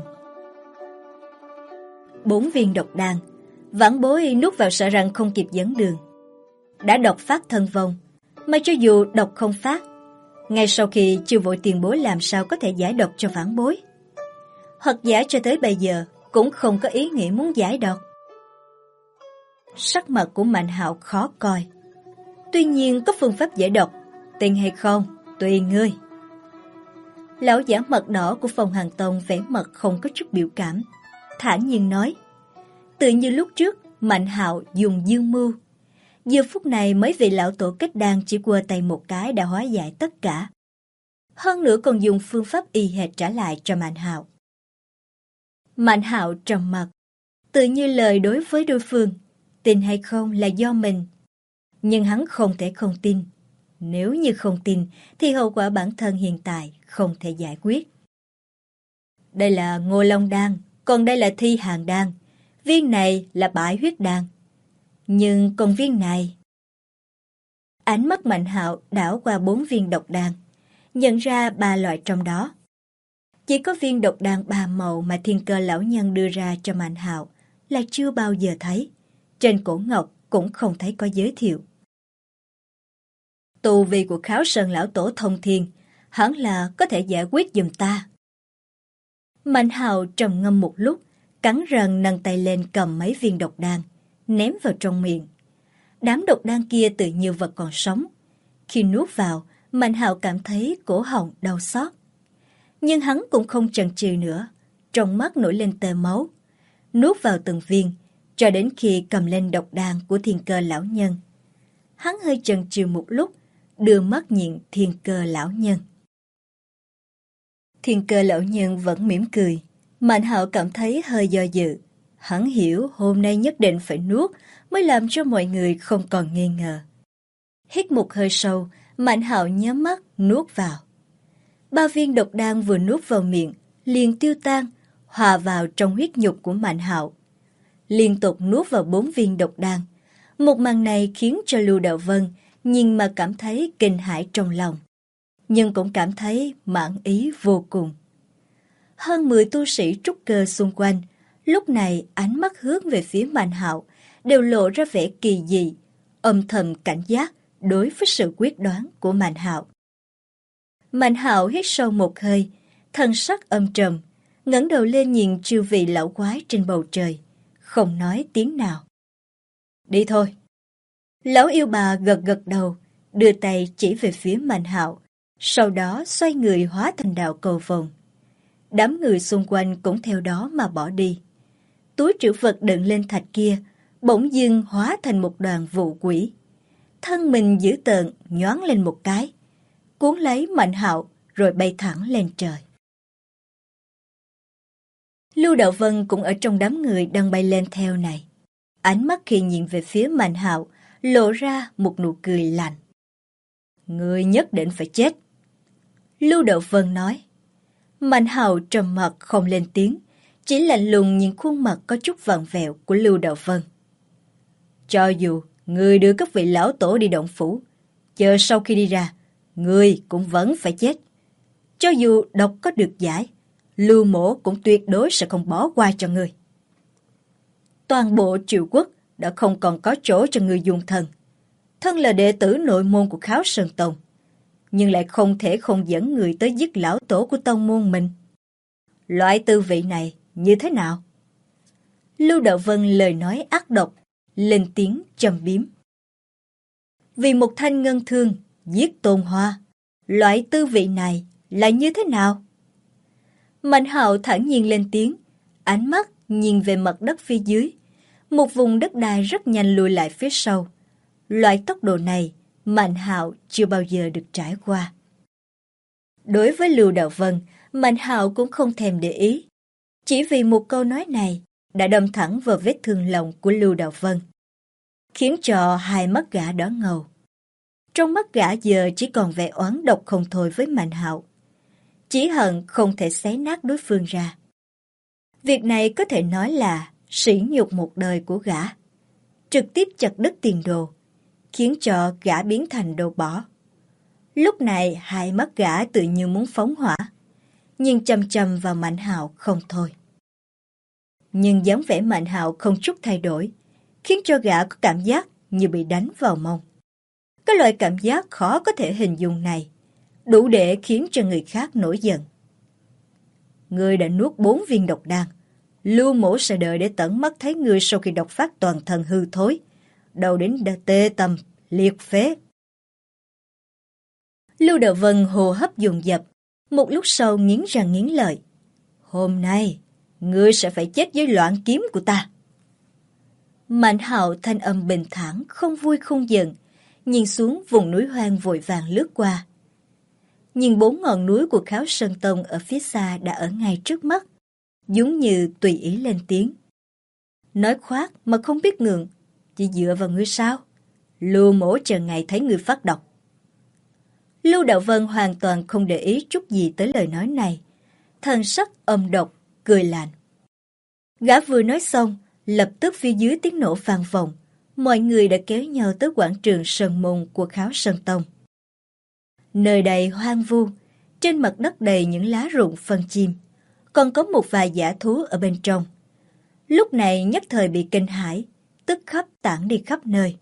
4 viên độc đan, vãn bối nuốt vào sợ rằng không kịp dẫn đường. Đã độc phát thân vong, mà cho dù độc không phát, ngay sau khi chưa vội tiền bối làm sao có thể giải độc cho vãn bối. Hoặc giả cho tới bây giờ cũng không có ý nghĩ muốn giải độc. Sắc mặt của Mạnh Hạo khó coi. Tuy nhiên có phương pháp giải độc, tin hay không, tùy ngươi. Lão giả mặt đỏ của Phong Hàn Tông vẻ mặt không có chút biểu cảm, thản nhiên nói. Tự như lúc trước, Mạnh Hạo dùng dương mưu. Giờ phút này mấy vị lão tổ kết đan chỉ quơ tay một cái đã hóa giải tất cả. Hơn nữa còn dùng phương pháp y hệt trả lại cho Mạnh Hạo. Mạnh Hạo trầm mặc, tự như lời đối với đối phương, tin hay không là do mình. Nhưng hắn không thể không tin. Nếu như không tin, thì hậu quả bản thân hiện tại không thể giải quyết. Đây là Ngô Long Đan, còn đây là Thi Hàn Đan. Viên này là Bãi Huyết Đan. Nhưng còn viên này... Ánh mắt Mạnh Hạo đảo qua 4 viên độc đan, nhận ra 3 loại trong đó. Chỉ có viên độc đan 3 màu mà Thiên Cơ lão nhân đưa ra cho Mạnh Hạo là chưa bao giờ thấy. trên cổ ngọc cũng không thấy có giới thiệu. Tu vi của Kháo Sơn lão tổ thông thiên, hẳn là có thể giải quyết giùm ta. Mạnh Hạo trầm ngâm một lúc, cắn răng nâng tay lên cầm mấy viên độc đan, ném vào trong miệng. Đám độc đan kia tự như vật còn sống. Khi nuốt vào, Mạnh Hạo cảm thấy cổ họng đau xót. Nhưng hắn cũng không chần chừ nữa, trong mắt nổi lên tơ máu. Nuốt vào từng viên, cho đến khi cầm lên độc đan của Thiên Cơ lão nhân. Hắn hơi chần chừ một lúc, đưa mắt nhìn Thiên Cơ lão nhân. Thiên Cơ lão nhân vẫn mỉm cười. Mạnh Hạo cảm thấy hơi do dự. Hắn hiểu hôm nay nhất định phải nuốt mới làm cho mọi người không còn nghi ngờ. Hít một hơi sâu, Mạnh Hạo nhắm mắt nuốt vào. 3 viên độc đan vừa nuốt vào miệng, liền tiêu tan, hòa vào trong huyết nhục của Mạnh Hạo. Liên tục nuốt vào 4 viên độc đan. Một màn này khiến cho Lưu Đạo Vân nhìn mà cảm thấy kinh hãi trong lòng, nhưng cũng cảm thấy mãn ý vô cùng. Hơn 10 tu sĩ trúc cơ xung quanh, lúc này ánh mắt hướng về phía Mạnh Hạo đều lộ ra vẻ kỳ dị, âm thầm cảnh giác đối với sự quyết đoán của Mạnh Hạo. Mạnh Hạo hít sâu một hơi, thần sắc âm trầm, ngẩng đầu lên nhìn chư vị lão quái trên bầu trời, không nói tiếng nào. Đi thôi. Lão yêu bà gật gật đầu, đưa tay chỉ về phía Mạnh Hạo, sau đó xoay người hóa thành đạo cầu vồng. Đám người xung quanh cũng theo đó mà bỏ đi. Túi trữ vật đựng lên thạch kia, bỗng dưng hóa thành một đoàn vụ quỷ. Thân mình dữ tợn nhoáng lên một cái, cuốn lấy Mạnh Hạo rồi bay thẳng lên trời. Lưu Đạo Vân cũng ở trong đám người đang bay lên theo này. Ánh mắt khi nhìn về phía Mạnh Hạo lộ ra một nụ cười lạnh. Ngươi nhất định phải chết. Lưu Đạo Vân nói. Mạnh Hạo trầm mặc không lên tiếng, chỉ lạnh lùng nhìn khuôn mặt có chút vặn vẹo của Lưu Đạo Vân. Cho dù ngươi đưa các vị lão tổ đi động phủ, chờ sau khi đi ra, ngươi cũng vẫn phải chết. Cho dù độc có được giải, Lưu mỗ cũng tuyệt đối sẽ không bỏ qua cho ngươi. Toàn bộ Triệu Quốc đã không còn có chỗ cho ngươi dùng thần. Thân là đệ tử nội môn của Kháo Sơn Tông, nhưng lại không thể không dẫn người tới giết lão tổ của tông môn mình. Loại tư vị này như thế nào? Lưu Đạo Vân lời nói ác độc, lên tiếng châm biếm. Vì một thanh ngân thương, giết Tôn Hoa, loại tư vị này là như thế nào? Mạnh Hạo thản nhiên lên tiếng, ánh mắt nhìn về mặt đất phía dưới. Một vùng đất đai rất nhanh lùi lại phía sau. Loại tốc độ này, Mạnh Hạo chưa bao giờ được trải qua. Đối với Lưu Đạo Vân, Mạnh Hạo cũng không thèm để ý. Chỉ vì một câu nói này đã đâm thẳng vào vết thương lòng của Lưu Đạo Vân, khiến cho hai mắt gã đỏ ngầu. Trong mắt gã giờ chỉ còn vẻ oán độc không thôi với Mạnh Hạo. Chỉ hận không thể xé nát đối phương ra. Việc này có thể nói là sỉ nhục một đời của gã. Trực tiếp chặt đứt tiền đồ, khiến cho gã biến thành đồ bỏ. Lúc này hai mắt gã tự như muốn phóng hỏa, nhưng chăm chăm vào Mạnh Hạo không thôi. Nhưng dáng vẻ Mạnh Hạo không chút thay đổi, khiến cho gã có cảm giác như bị đánh vào mông. Cái loại cảm giác khó có thể hình dung này, đủ để khiến cho người khác nổi giận. Ngươi đã nuốt 4 viên độc đan, Lưu mỗ sẽ đợi để tận mắt thấy ngươi sau khi độc phát toàn thân hư thối, đầu đến đã tê tâm, liệt phế. Lưu Đạo Vân hô hấp dồn dập, một lúc sau nghiến răng nghiến lợi. Hôm nay, ngươi sẽ phải chết với loạn kiếm của ta. Mạnh Hạo thanh âm bình thản, không vui không giận, nhìn xuống vùng núi hoang vội vàng lướt qua. Nhìn 4 ngọn núi của Kháo Sơn Tông ở phía xa đã ở ngay trước mắt, giống như tùy ý lên tiếng. Nói khoác mà không biết ngượng, chỉ dựa vào ngươi sao? Lưu mỗ chờ ngày thấy ngươi phát độc. Lưu Đạo Vân hoàn toàn không để ý chút gì tới lời nói này, thần sắc âm độc, cười lạnh. Gã vừa nói xong, lập tức phía dưới tiếng nổ vang vọng, mọi người đã kéo nhau tới quảng trường Sơn Môn của Kháo Sơn Tông. Nơi đây hoang vu, trên mặt đất đầy những lá rụng phân chim, còn có một vài dã thú ở bên trong. Lúc này nhất thời bị kinh hãi, tức khắc tản đi khắp nơi.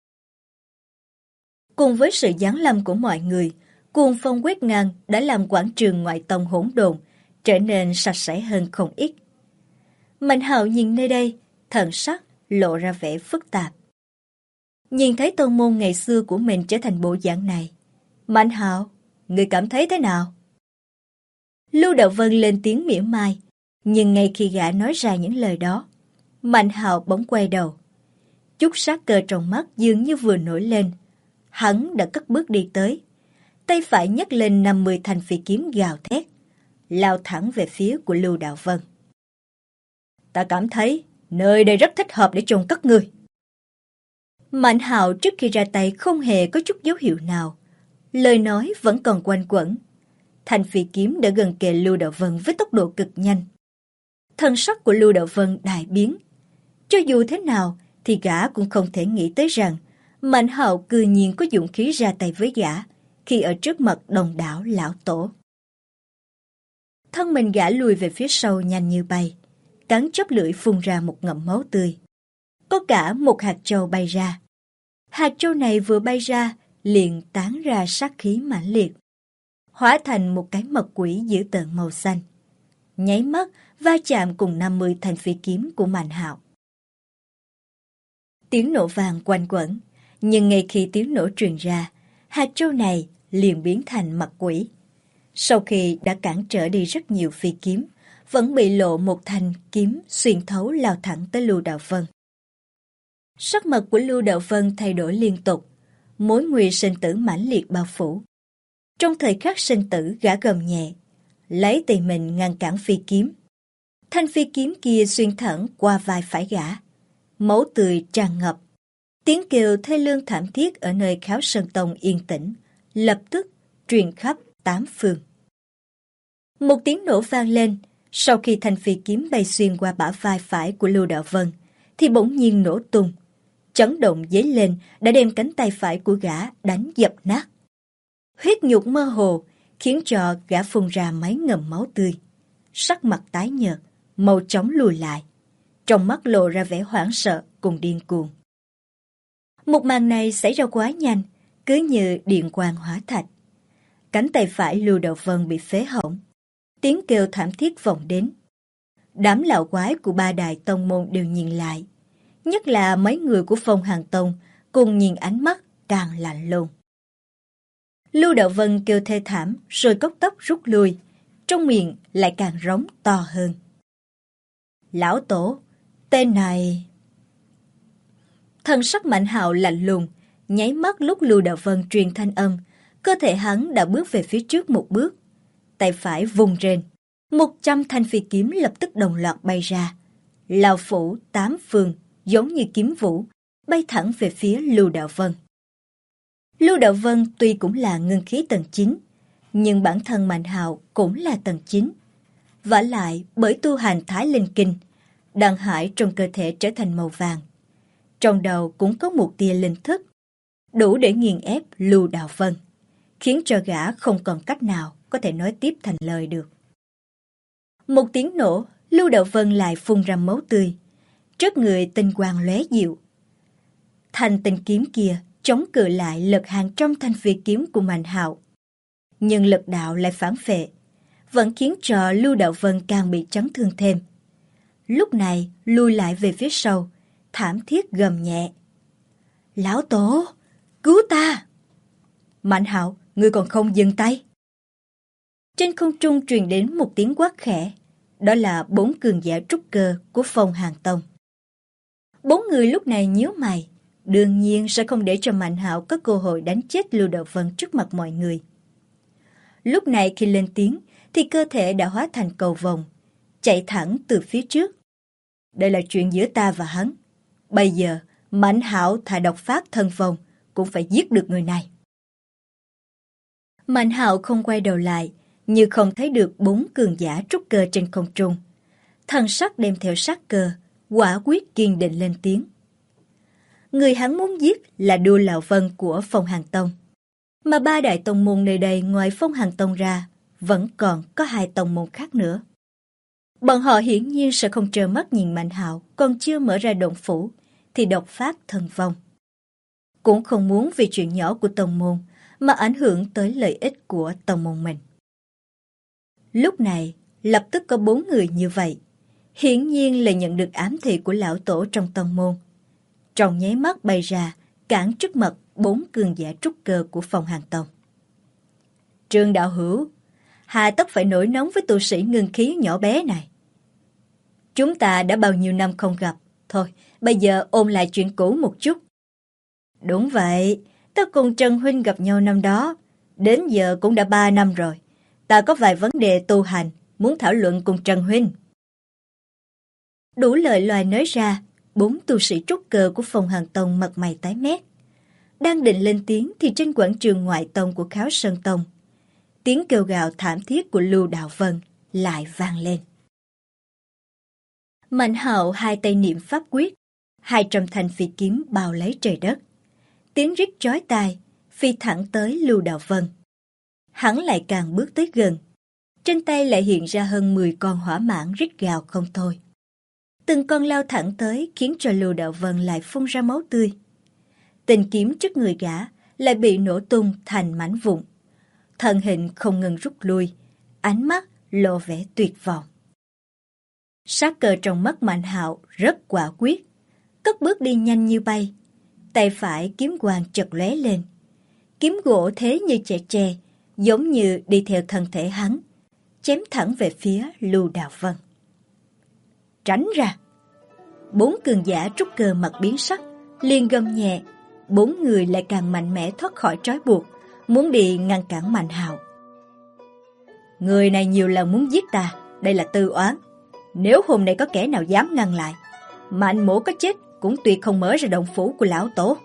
Cùng với sự giáng lâm của mọi người, cuồng phong quét ngang đã làm quảng trường ngoại tông hỗn độn trở nên sạch sẽ hơn không ít. Mạnh Hạo nhìn nơi đây, thần sắc lộ ra vẻ phức tạp. Nhìn thấy tông môn ngày xưa của mình trở thành bộ dạng này, Mạnh Hạo, người cảm thấy thế nào? Lưu Đạo Vân lên tiếng mỉa mai, nhưng ngay khi gã nói ra những lời đó, Mạnh Hạo bỗng quay đầu. Chút sát cơ trong mắt dường như vừa nổi lên, hắn đã cất bước đi tới, tay phải nhấc lên 50 thanh phi kiếm gào thét, lao thẳng về phía của Lưu Đạo Vân. Ta cảm thấy nơi đây rất thích hợp để chôn cất ngươi. Mạnh Hạo trước khi ra tay không hề có chút dấu hiệu nào, lời nói vẫn còn quanh quẩn. Thanh phi kiếm đã gần kề Lưu Đạo Vân với tốc độ cực nhanh. Thân sắc của Lưu Đạo Vân đại biến. Cho dù thế nào thì gã cũng không thể nghĩ tới rằng Mạnh Hạo cư nhiên có dũng khí ra tay với gã khi ở trước mặt đồng đảo lão tổ. Thân mình gã lùi về phía sau nhanh như bay, cắn chóp lưỡi phun ra một ngụm máu tươi. Có cả một hạt châu bay ra. Hạt châu này vừa bay ra liền tán ra sát khí mãnh liệt, hóa thành một cái mật quỷ dữ tợn màu xanh. Nháy mắt va chạm cùng 50 thanh phi kiếm của Mạnh Hạo. Tiếng nổ vang quanh quẩn, nhưng ngay khi tiếng nổ truyền ra, hạt châu này liền biến thành mặt quỷ. Sau khi đã cản trở đi rất nhiều phi kiếm, vẫn bị lộ một thanh kiếm xuyên thấu lao thẳng tới Lưu Đạo Vân. Sắc mặt của Lưu Đạo Vân thay đổi liên tục, mối nguy sinh tử mãnh liệt bao phủ. Trong thời khắc sinh tử, gã gầm nhẹ, lấy tay mình ngăn cản phi kiếm. Thanh phi kiếm kia xuyên thẳng qua vai phải gã, máu tươi tràn ngập. Tiếng kêu thê lương thảm thiết ở nơi Kháo Sơn Tông yên tĩnh lập tức truyền khắp 8 phương. Một tiếng nổ vang lên, sau khi thanh phi kiếm bay xuyên qua bả vai phải của Lưu Đạo Vân, thì bỗng nhiên nổ tung. Chấn động dấy lên đã đem cánh tay phải của gã đánh dập nát. Huyết nhục mơ hồ khiến cho gã phun ra mấy ngụm máu tươi. Sắc mặt tái nhợt, mau chóng lùi lại. Trong mắt lộ ra vẻ hoảng sợ cùng điên cuồng. Một màn này xảy ra quá nhanh, cứ như điện quang hỏa thạch. Cánh tay phải Lưu Đạo Vân bị phế hỏng. Tiếng kêu thảm thiết vọng đến. Đám lão quái của ba đại tông môn đều nhìn lại. Nhất là mấy người của Phong Hàn Tông cùng nhìn ánh mắt càng lạnh lùng. Lưu Đạo Vân kêu thê thảm rồi cốc tóc rút lui, trong miệng lại càng rống to hơn. Lão tổ, tên này... Thân sắc Mạnh Hạo lạnh lùng, nháy mắt lúc Lưu Đạo Vân truyền thanh âm, cơ thể hắn đã bước về phía trước một bước. Tay phải vùng lên, 100 thanh phi kiếm lập tức đồng loạt bay ra. Lao phủ 8 phương, giống như kiếm vũ, bay thẳng về phía Lưu Đạo Vân. Lưu Đạo Vân tuy cũng là ngưng khí tầng 9, nhưng bản thân Mạnh Hạo cũng là tầng 9. Vả lại bởi tu hành Thái Linh Kinh, đan hải trong cơ thể trở thành màu vàng. Trong đầu cũng có một tia linh thức, đủ để nghiền ép Lưu Đạo Vân, khiến cho gã không còn cách nào có thể nói tiếp thành lời được. Một tiếng nổ, Lưu Đạo Vân lại phun ra máu tươi, trước người tinh quang lóe dịu. Thanh tinh kiếm kia chống cự lại lực hàng trăm thanh phi kiếm của Mạnh Hạo, nhưng lực đạo lại phản phệ, vẫn khiến cho Lưu Đạo Vân càng bị chấn thương thêm. Lúc này lùi lại về phía sau, thảm thiết gầm nhẹ. Lão tổ, cứu ta! Mạnh Hạo, ngươi còn không dừng tay? Trên không trung truyền đến một tiếng quát khẽ, đó là 4 cường giả trúc cơ của Phong Hàn Tông. 4 người lúc này nhíu mày, đương nhiên sẽ không để cho Mạnh Hạo có cơ hội đánh chết Lưu Đạo Vân trước mặt mọi người. Lúc này khi lên tiếng thì cơ thể đã hóa thành cầu vồng, chạy thẳng từ phía trước. Đây là chuyện giữa ta và hắn. Bây giờ Mạnh Hạo thà độc phát thân vong cũng phải giết được người này. Mạnh Hạo không quay đầu lại, như không thấy được 4 cường giả trúc cơ trên không trung. Thần sắc đem theo sát cơ, quả quyết kiên định lên tiếng. Người hắn muốn giết là Đua Lão Vân của Phong Hàn Tông. Mà 3 đại tông môn nơi đây ngoài Phong Hàn Tông ra, vẫn còn có 2 tông môn khác nữa. Bọn họ hiển nhiên sẽ không trơ mắt nhìn Mạnh Hạo còn chưa mở ra động phủ, thì độc phát thân vong. Cũng không muốn vì chuyện nhỏ của tông môn mà ảnh hưởng tới lợi ích của tông môn mình. Lúc này, lập tức có 4 người như vậy. Hiển nhiên là nhận được ám thị của lão tổ trong tông môn. Trong nháy mắt bay ra, cản trước mặt 4 cường giả trúc cơ của Phong Hàn Tông. Trương đạo hữu, hà tất phải nổi nóng với tu sĩ ngưng khí nhỏ bé này. Chúng ta đã bao nhiêu năm không gặp, thôi bây giờ ôn lại chuyện cũ một chút. Đúng vậy, ta cùng Trần Huynh gặp nhau năm đó, đến giờ cũng đã 3 năm rồi. Ta có vài vấn đề tu hành, muốn thảo luận cùng Trần Huynh. Đủ lời loài nói ra, 4 tu sĩ trúc cơ của Phong Hàn Tông mặt mày tái mét. Đang định lên tiếng thì trên quảng trường ngoại tông của Kháo Sơn Tông, tiếng kêu gào thảm thiết của Lưu Đạo Vân lại vang lên. Mạnh Hạo hai tay niệm pháp quyết, 200 thanh phi kiếm bao lấy trời đất. Tiếng rít chói tai, phi thẳng tới Lưu Đạo Vân. Hắn lại càng bước tới gần. Trên tay lại hiện ra hơn 10 con hỏa mãng rít gào không thôi. Từng con lao thẳng tới khiến cho Lưu Đạo Vân lại phun ra máu tươi. Tên kiếm trước người gã lại bị nổ tung thành mảnh vụn. Thân hình không ngừng rút lui, ánh mắt lộ vẻ tuyệt vọng. Sát cơ trong mắt Mạnh Hạo rất quả quyết, cất bước đi nhanh như bay. Tay phải kiếm quang chợt lóe lên. Kiếm gỗ thế như chạy tre, giống như đi theo thân thể hắn, chém thẳng về phía Lưu Đạo Vân. Tránh ra! 4 cường giả trúc cơ mặt biến sắc, liền gầm nhẹ. 4 người lại càng mạnh mẽ thoát khỏi trói buộc, muốn đi ngăn cản Mạnh Hạo. Người này nhiều lần muốn giết ta, đây là tư oán. Nếu hôm nay có kẻ nào dám ngăn lại, Mạnh mỗ có chết cũng tuyệt không mở ra động phủ của lão tổ.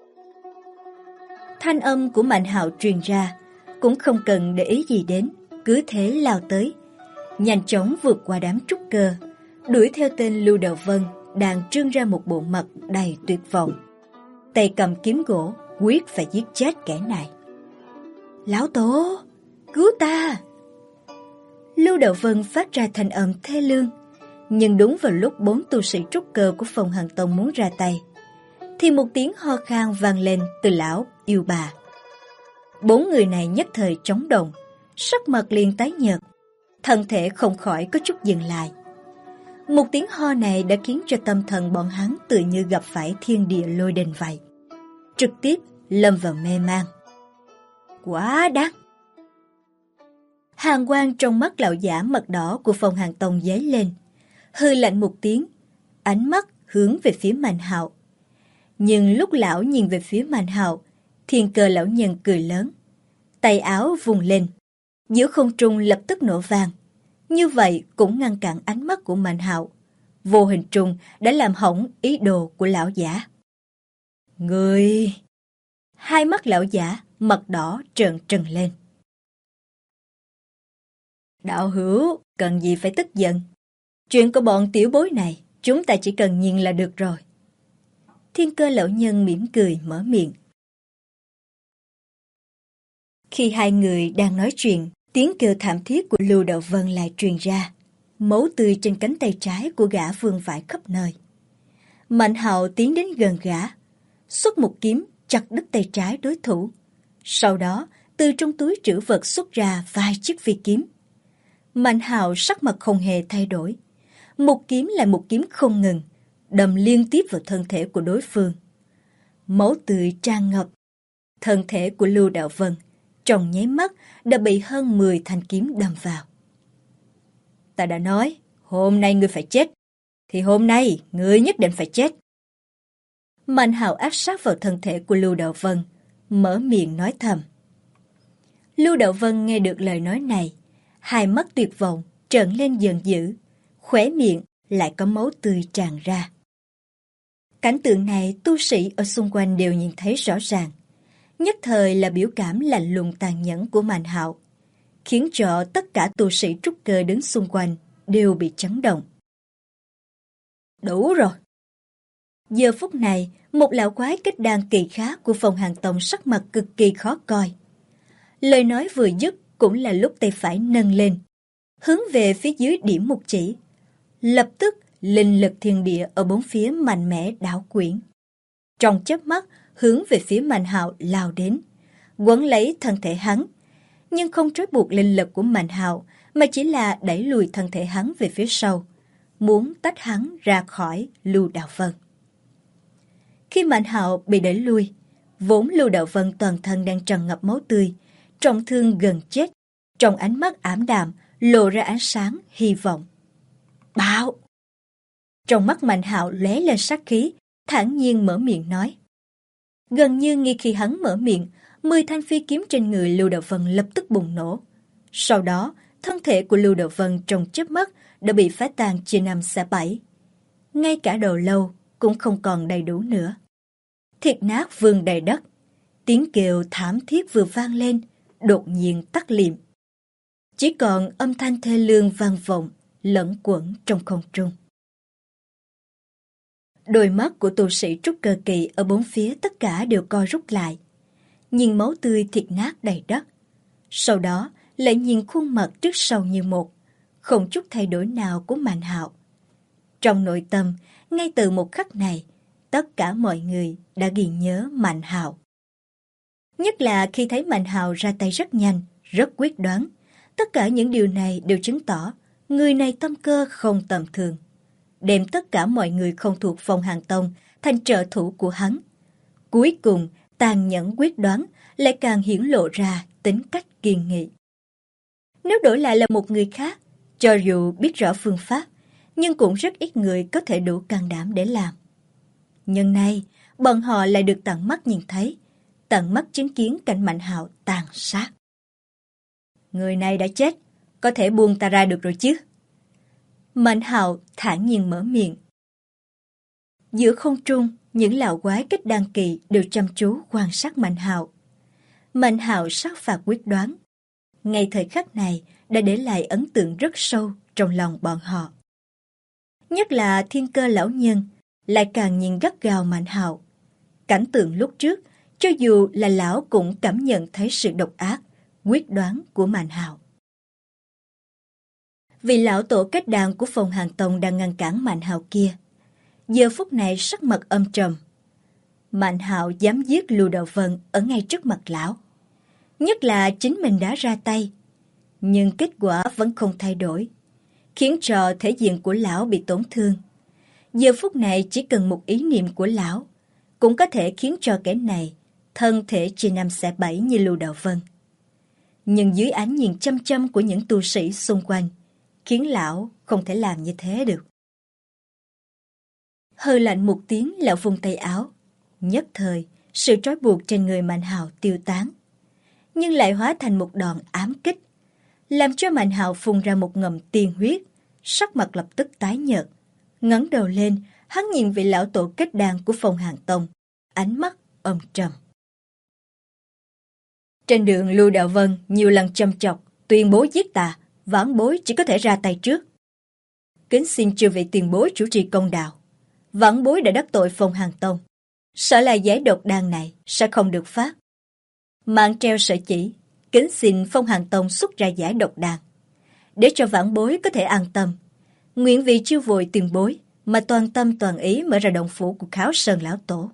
Thanh âm của Mạnh Hạo truyền ra, cũng không cần để ý gì đến, cứ thế lao tới, nhanh chóng vượt qua đám trúc cơ, đuổi theo tên Lưu Đạo Vân đang trương ra một bộ mặt đầy tuyệt vọng. Tay cầm kiếm gỗ, quyết phải giết chết kẻ này. Lão tổ, cứu ta! Lưu Đạo Vân phát ra thanh âm thê lương, nhưng đúng vào lúc 4 tu sĩ trúc cơ của Phong Hàn Tông muốn ra tay, thì một tiếng ho khan vang lên từ lão yêu bà. 4 người này nhất thời chóng động, sắc mặt liền tái nhợt, thân thể không khỏi có chút dừng lại. Một tiếng ho này đã khiến cho tâm thần bọn hắn tự như gặp phải thiên địa lôi đình vậy, trực tiếp lâm vào mê man. Quá đáng! Hàn quang trong mắt lão giả mật đỏ của Phong Hàn Tông dấy lên, hư lạnh một tiếng, ánh mắt hướng về phía Mạnh Hạo. Nhưng lúc lão nhìn về phía Mạnh Hạo, Thiên Cơ lão nhân cười lớn, tay áo vùng lên, giữa không trung lập tức nổ vang. Như vậy cũng ngăn cản ánh mắt của Mạnh Hạo, vô hình trung đã làm hỏng ý đồ của lão giả. Người! Hai mắt lão giả mặt đỏ trợn trừng lên. Đạo hữu, cần gì phải tức giận? Chuyện của bọn tiểu bối này, chúng ta chỉ cần nhìn là được rồi. Thiên Cơ lão nhân mỉm cười mở miệng. Khi hai người đang nói chuyện, tiếng kêu thảm thiết của Lưu Đạo Vân lại truyền ra. Máu tươi trên cánh tay trái của gã vương vãi khắp nơi. Mạnh Hạo tiến đến gần gã, xuất một kiếm chặt đứt tay trái đối thủ. Sau đó, từ trong túi trữ vật xuất ra vài chiếc phi kiếm. Mạnh Hạo sắc mặt không hề thay đổi. Một kiếm lại một kiếm không ngừng, đâm liên tiếp vào thân thể của đối phương. Máu tươi tràn ngập. Thân thể của Lưu Đạo Vân trong nháy mắt đã bị hơn 10 thanh kiếm đâm vào. Ta đã nói, hôm nay ngươi phải chết, thì hôm nay ngươi nhất định phải chết. Mạnh Hạo áp sát vào thân thể của Lưu Đạo Vân, mở miệng nói thầm. Lưu Đạo Vân nghe được lời nói này, hai mắt tuyệt vọng trợn lên giận dữ, khóe miệng lại có máu tươi tràn ra. Cảnh tượng này tu sĩ ở xung quanh đều nhìn thấy rõ ràng, nhất thời là biểu cảm lạnh lùng tàn nhẫn của Mạnh Hạo, khiến cho tất cả tu sĩ trúc cơ đứng xung quanh đều bị chấn động. Đủ rồi! Giờ phút này, một lão quái kết đan kỳ khá của Phong Hàn Tông sắc mặt cực kỳ khó coi. Lời nói vừa dứt cũng là lúc tay phải nâng lên, hướng về phía dưới điểm một chỉ. Lập tức linh lực thiên địa ở bốn phía mạnh mẽ đảo quyển. Trong chớp mắt hướng về phía Mạnh Hạo lao đến, quấn lấy thân thể hắn, nhưng không trói buộc linh lực của Mạnh Hạo, mà chỉ là đẩy lùi thân thể hắn về phía sau, muốn tách hắn ra khỏi Lưu Đạo Vân. Khi Mạnh Hạo bị đẩy lui, vốn Lưu Đạo Vân toàn thân đang tràn ngập máu tươi, trọng thương gần chết, trong ánh mắt ảm đạm lộ ra ánh sáng hy vọng. Bạo! Trong mắt Mạnh Hạo lóe lên sát khí, thản nhiên mở miệng nói. Gần như ngay khi hắn mở miệng, 10 thanh phi kiếm trên người Lưu Đạo Vân lập tức bùng nổ. Sau đó, thân thể của Lưu Đạo Vân trong chớp mắt đã bị phá tan chia năm xẻ bảy. Ngay cả đầu lâu cũng không còn đầy đủ nữa. Thịt nát vương đầy đất, tiếng kêu thảm thiết vừa vang lên, đột nhiên tắt liệm. Chỉ còn âm thanh thê lương vang vọng, lẫn quẩn trong không trung. Đôi mắt của tu sĩ trúc cơ kỳ ở bốn phía tất cả đều co rút lại, nhìn máu tươi thịt nát đầy đất. Sau đó lại nhìn khuôn mặt trước sau như một, không chút thay đổi nào của Mạnh Hạo. Trong nội tâm, ngay từ một khắc này, tất cả mọi người đã ghi nhớ Mạnh Hạo. Nhất là khi thấy Mạnh Hạo ra tay rất nhanh, rất quyết đoán. Tất cả những điều này đều chứng tỏ người này tâm cơ không tầm thường, đem tất cả mọi người không thuộc Phong Hàn Tông thành trợ thủ của hắn. Cuối cùng, tàn nhẫn quyết đoán lại càng hiển lộ ra tính cách kiên nghị. Nếu đổi lại là một người khác, cho dù biết rõ phương pháp, nhưng cũng rất ít người có thể đủ can đảm để làm. Nhưng nay, bọn họ lại được tận mắt nhìn thấy, tận mắt chứng kiến cảnh Mạnh Hạo tàn sát. Người này đã chết, có thể buông ta ra được rồi chứ? Mạnh Hạo thản nhiên mở miệng. Giữa không trung, những lão quái kết đan kỳ đều chăm chú quan sát Mạnh Hạo. Mạnh Hạo sát phạt quyết đoán, ngay thời khắc này đã để lại ấn tượng rất sâu trong lòng bọn họ. Nhất là Thiên Cơ lão nhân lại càng nhìn gắt gao Mạnh Hạo. Cảnh tượng lúc trước, cho dù là lão cũng cảm nhận thấy sự độc ác, quyết đoán của Mạnh Hạo. Vì lão tổ kết đan của Phong Hàn Tông đang ngăn cản Mạnh Hạo kia, giờ phút này sắc mặt âm trầm. Mạnh Hạo dám giết Lưu Đạo Vân ở ngay trước mặt lão. Nhất là chính mình đã ra tay, nhưng kết quả vẫn không thay đổi, khiến cho thể diện của lão bị tổn thương. Giờ phút này chỉ cần một ý niệm của lão cũng có thể khiến cho kẻ này thân thể chia năm xẻ bảy như Lưu Đạo Vân. Nhưng dưới ánh nhìn chăm chăm của những tu sĩ xung quanh, khiến lão không thể làm như thế được. Hừ lạnh một tiếng, lão vung tay áo. Nhất thời, sự trói buộc trên người Mạnh Hạo tiêu tán, nhưng lại hóa thành một đòn ám kích, làm cho Mạnh Hạo phun ra một ngụm tiên huyết, sắc mặt lập tức tái nhợt. Ngẩng đầu lên, hắn nhìn vị lão tổ kết đan của Phong Hàn Tông, ánh mắt âm trầm. Trên đường Lưu Đạo Vân nhiều lần châm chọc, tuyên bố giết ta, vãn bối chỉ có thể ra tay trước. Kính xin chư vị tiền bối chủ trì công đạo. Vãn bối đã đắc tội Phong Hàn Tông, sợ là giải độc đan này sẽ không được phát. Mạng treo sợi chỉ, kính xin Phong Hàn Tông xuất ra giải độc đan, để cho vãn bối có thể an tâm. Nguyện vì chiêu vội tiền bối mà toàn tâm toàn ý mở ra động phủ của Kháo Sơn lão tổ.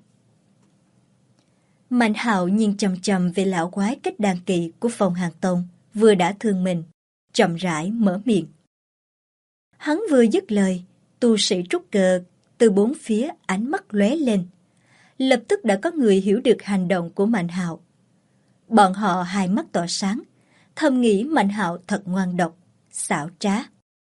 Mạnh Hạo nhìn chằm chằm về lão quái kết đan kỳ của Phong Hàn Tông vừa đã thương mình, chậm rãi mở miệng. Hắn vừa dứt lời, tu sĩ trúc cơ từ bốn phía ánh mắt lóe lên. Lập tức đã có người hiểu được hành động của Mạnh Hạo. Bọn họ hai mắt tỏa sáng, thầm nghĩ Mạnh Hạo thật ngoan độc, xảo trá.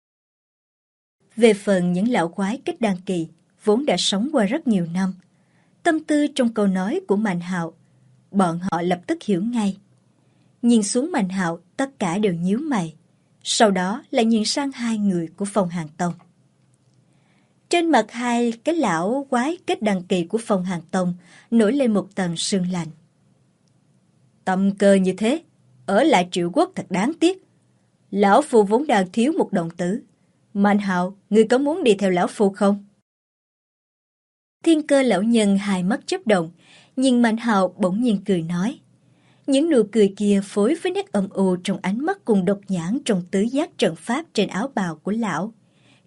Về phần những lão quái kết đan kỳ vốn đã sống qua rất nhiều năm, tâm tư trong câu nói của Mạnh Hạo, bọn họ lập tức hiểu ngay. Nhìn xuống Mạnh Hạo, tất cả đều nhíu mày, sau đó lại nhìn sang hai người của Phong Hàn Tông. Trên mặt hai cái lão quái kết đan kỳ của Phong Hàn Tông nổi lên một tầng sương lạnh. Tâm cơ như thế, ở lại Triệu Quốc thật đáng tiếc. Lão Phu vốn đang thiếu một đồng tử. Mạnh Hạo, ngươi có muốn đi theo Lão Phu không? Thiên Cơ lão nhân hai mắt chớp động, nhìn Mạnh Hạo bỗng nhiên cười nói. Những nụ cười kia phối với nét âm u trong ánh mắt cùng độc nhãn trong tứ giác trận pháp trên áo bào của lão,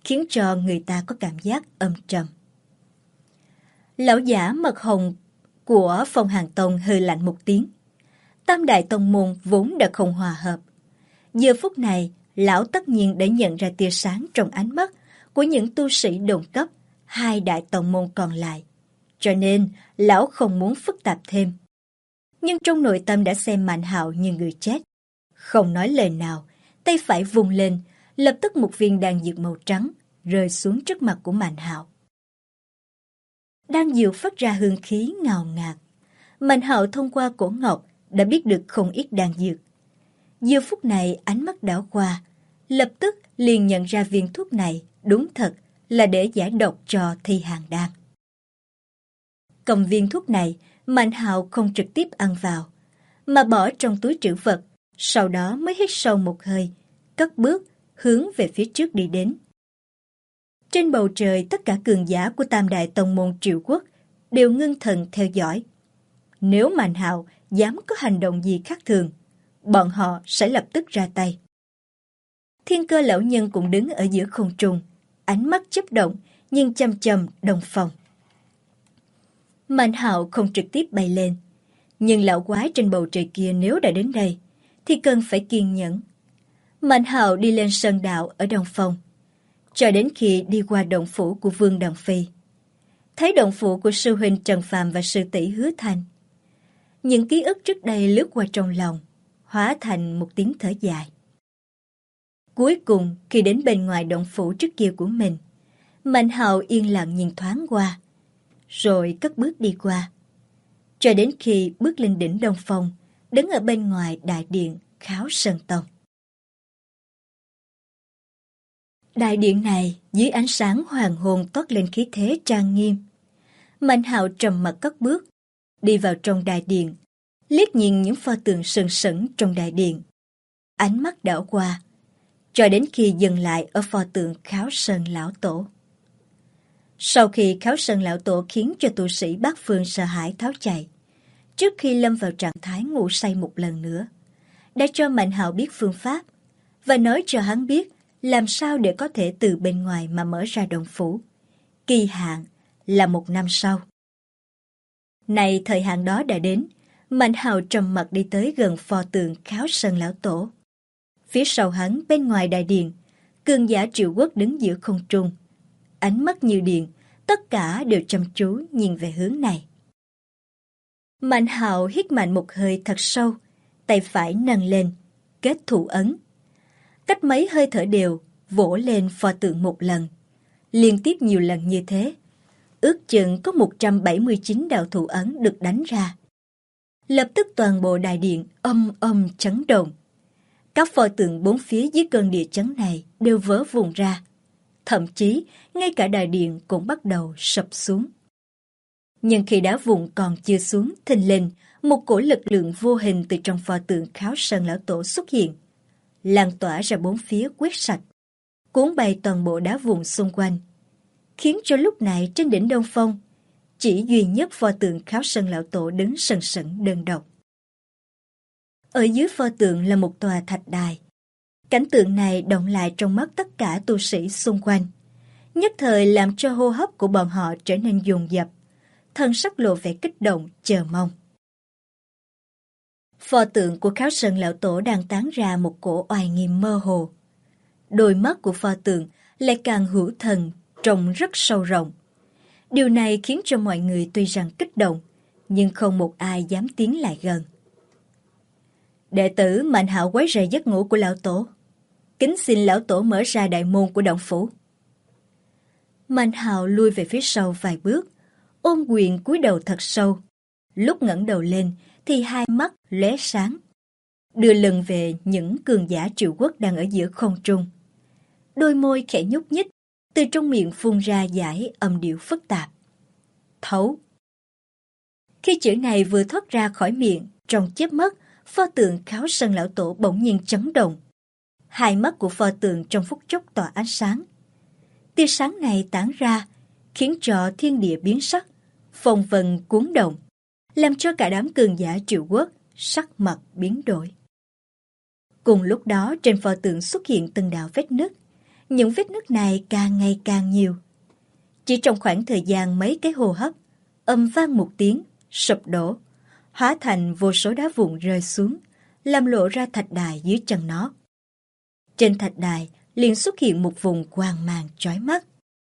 khiến cho người ta có cảm giác âm trầm. Lão giả mật hồng của Phong Hàn Tông hừ lạnh một tiếng. Tam đại tông môn vốn đã không hòa hợp. Giờ phút này, lão tất nhiên đã nhận ra tia sáng trong ánh mắt của những tu sĩ đồng cấp hai đại tông môn còn lại. Cho nên, lão không muốn phức tạp thêm. Nhưng trong nội tâm đã xem Mạnh Hạo như người chết. Không nói lời nào, tay phải vùng lên, lập tức một viên đan dược màu trắng rơi xuống trước mặt của Mạnh Hạo. Đan dược phát ra hương khí ngào ngạt. Mạnh Hạo thông qua cổ ngọc đã biết được không ít đan dược. Giờ phút này ánh mắt đảo qua, lập tức liền nhận ra viên thuốc này đúng thật là để giải độc cho Thi Hàn Đan. Cầm viên thuốc này, Mạnh Hạo không trực tiếp ăn vào, mà bỏ trong túi trữ vật, sau đó mới hít sâu một hơi, cất bước hướng về phía trước đi đến. Trên bầu trời, tất cả cường giả của Tam đại tông môn Triệu Quốc đều ngưng thần theo dõi. Nếu Mạnh Hạo dám có hành động gì khác thường, bọn họ sẽ lập tức ra tay. Thiên Cơ lão nhân cũng đứng ở giữa không trung, ánh mắt chớp động, nhưng chăm chăm Đông Phong. Mạnh Hạo không trực tiếp bay lên, nhưng lão quái trên bầu trời kia nếu đã đến đây, thì cần phải kiên nhẫn. Mạnh Hạo đi lên sơn đạo ở Đông Phong, cho đến khi đi qua động phủ của Vương Đằng Phi. Thấy động phủ của sư huynh Trần Phàm và sư tỷ Hứa Thanh. Những ký ức trước đây lướt qua trong lòng, hóa thành một tiếng thở dài. Cuối cùng, khi đến bên ngoài động phủ trước kia của mình, Mạnh Hạo yên lặng nhìn thoáng qua, rồi cất bước đi qua. Cho đến khi bước lên đỉnh Đông Phong, đứng ở bên ngoài đại điện Kháo Sơn Tông. Đại điện này, dưới ánh sáng hoàng hôn toát lên khí thế trang nghiêm. Mạnh Hạo trầm mặc cất bước, đi vào trong đại điện, liếc nhìn những pho tượng sừng sững trong đại điện. Ánh mắt đảo qua, cho đến khi dừng lại ở pho tượng Kháo Sơn Lão Tổ. Sau khi Kháo Sơn Lão Tổ khiến cho tu sĩ Bát Phương sợ hãi tháo chạy, trước khi lâm vào trạng thái ngủ say một lần nữa, đã cho Mạnh Hạo biết phương pháp và nói cho hắn biết làm sao để có thể từ bên ngoài mà mở ra động phủ. Kỳ hạn là 1 năm sau. Này thời hạn đó đã đến, Mạnh Hạo trầm mặc đi tới gần pho tượng Kháo Sơn Lão Tổ. Phía sau hắn bên ngoài đại điện, cường giả Triệu Quốc đứng giữa không trung. Ánh mắt như điện, tất cả đều chăm chú nhìn về hướng này. Mạnh Hạo hít mạnh một hơi thật sâu, tay phải nâng lên, kết thủ ấn. Cách mấy hơi thở đều, vỗ lên pho tượng một lần. Liên tiếp nhiều lần như thế, ước chừng có 179 đạo thủ ấn được đánh ra. Lập tức toàn bộ đại điện âm chấn động. Các pho tượng bốn phía dưới cơn địa chấn này đều vỡ vụn ra. Thậm chí, ngay cả đại điện cũng bắt đầu sập xuống. Nhưng khi đá vụn còn chưa xuống, thình lình, một cổ lực lượng vô hình từ trong pho tượng Kháo Sơn Lão Tổ xuất hiện, lan tỏa ra bốn phía quét sạch, cuốn bay toàn bộ đá vụn xung quanh, khiến cho lúc này trên đỉnh Đông Phong, chỉ duy nhất pho tượng Kháo Sơn Lão Tổ đứng sừng sững đơn độc. Ở dưới pho tượng là một tòa thạch đài. Cảnh tượng này động lại trong mắt tất cả tu sĩ xung quanh, nhất thời làm cho hô hấp của bọn họ trở nên dồn dập, thân sắc lộ vẻ kích động, chờ mong. Pho tượng của Kháo Sơn Lão Tổ đang tán ra một cổ oai nghiêm mơ hồ. Đôi mắt của pho tượng lại càng hữu thần, trông rất sâu rộng. Điều này khiến cho mọi người tuy rằng kích động, nhưng không một ai dám tiến lại gần. Đệ tử Mạnh Hạo quấy rầy giấc ngủ của Lão Tổ. Kính xin Lão Tổ mở ra đại môn của động phủ. Mạnh Hạo lui về phía sau vài bước, ôm quyền cúi đầu thật sâu. Lúc ngẩng đầu lên thì hai mắt lóe sáng, đưa lưng về những cường giả Triệu Quốc đang ở giữa không trung. Đôi môi khẽ nhúc nhích, từ trong miệng phun ra dải âm điệu phức tạp. Thấu. Khi chữ này vừa thoát ra khỏi miệng, trong chớp mắt, pho tượng Kháo Sơn Lão Tổ bỗng nhiên chấn động. Hai mắt của pho tượng trong phút chốc tỏa ánh sáng. Tia sáng này tản ra, khiến cho thiên địa biến sắc, phong vân cuốn động, làm cho cả đám cường giả Triệu Quốc sắc mặt biến đổi. Cùng lúc đó trên pho tượng xuất hiện từng đạo vết nứt, những vết nứt này càng ngày càng nhiều. Chỉ trong khoảng thời gian mấy cái hô hấp, ầm vang một tiếng, sụp đổ, hóa thành vô số đá vụn rơi xuống, làm lộ ra thạch đài dưới chân nó. Trên thạch đài liền xuất hiện một vùng quang mang chói mắt.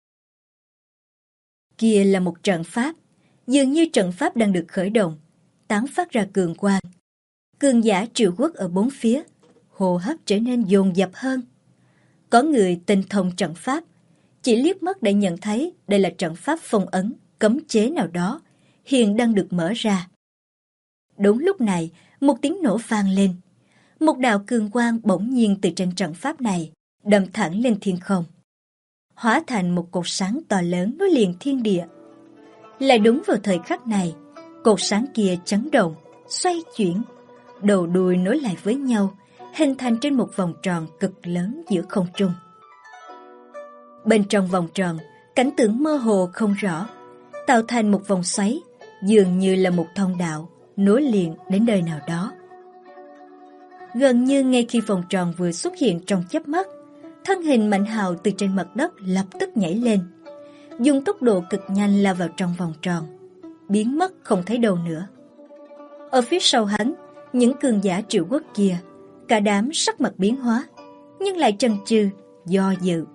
Kia là một trận pháp, dường như trận pháp đang được khởi động, tán phát ra cường quang. Cường giả Triệu Quốc ở bốn phía, hô hấp trở nên dồn dập hơn. Có người tinh thông trận pháp, chỉ liếc mắt đã nhận thấy đây là trận pháp phong ấn, cấm chế nào đó, hiện đang được mở ra. Đúng lúc này, một tiếng nổ vang lên. Một đạo cường quang bỗng nhiên từ trên trận pháp này, đâm thẳng lên thiên không. Hóa thành một cột sáng to lớn nối liền thiên địa. Lại đúng vào thời khắc này, cột sáng kia chấn động, xoay chuyển, đầu đuôi nối lại với nhau, hình thành trên một vòng tròn cực lớn giữa không trung. Bên trong vòng tròn, cảnh tượng mơ hồ không rõ, tạo thành một vòng xoáy, dường như là một thông đạo, nối liền đến nơi nào đó. Gần như ngay khi vòng tròn vừa xuất hiện trong chớp mắt, thân hình Mạnh Hạo từ trên mặt đất lập tức nhảy lên, dùng tốc độ cực nhanh lao vào trong vòng tròn, biến mất không thấy đâu nữa. Ở phía sau hắn, những cường giả Triệu Quốc kia, cả đám sắc mặt biến hóa, nhưng lại chần chừ, do dự.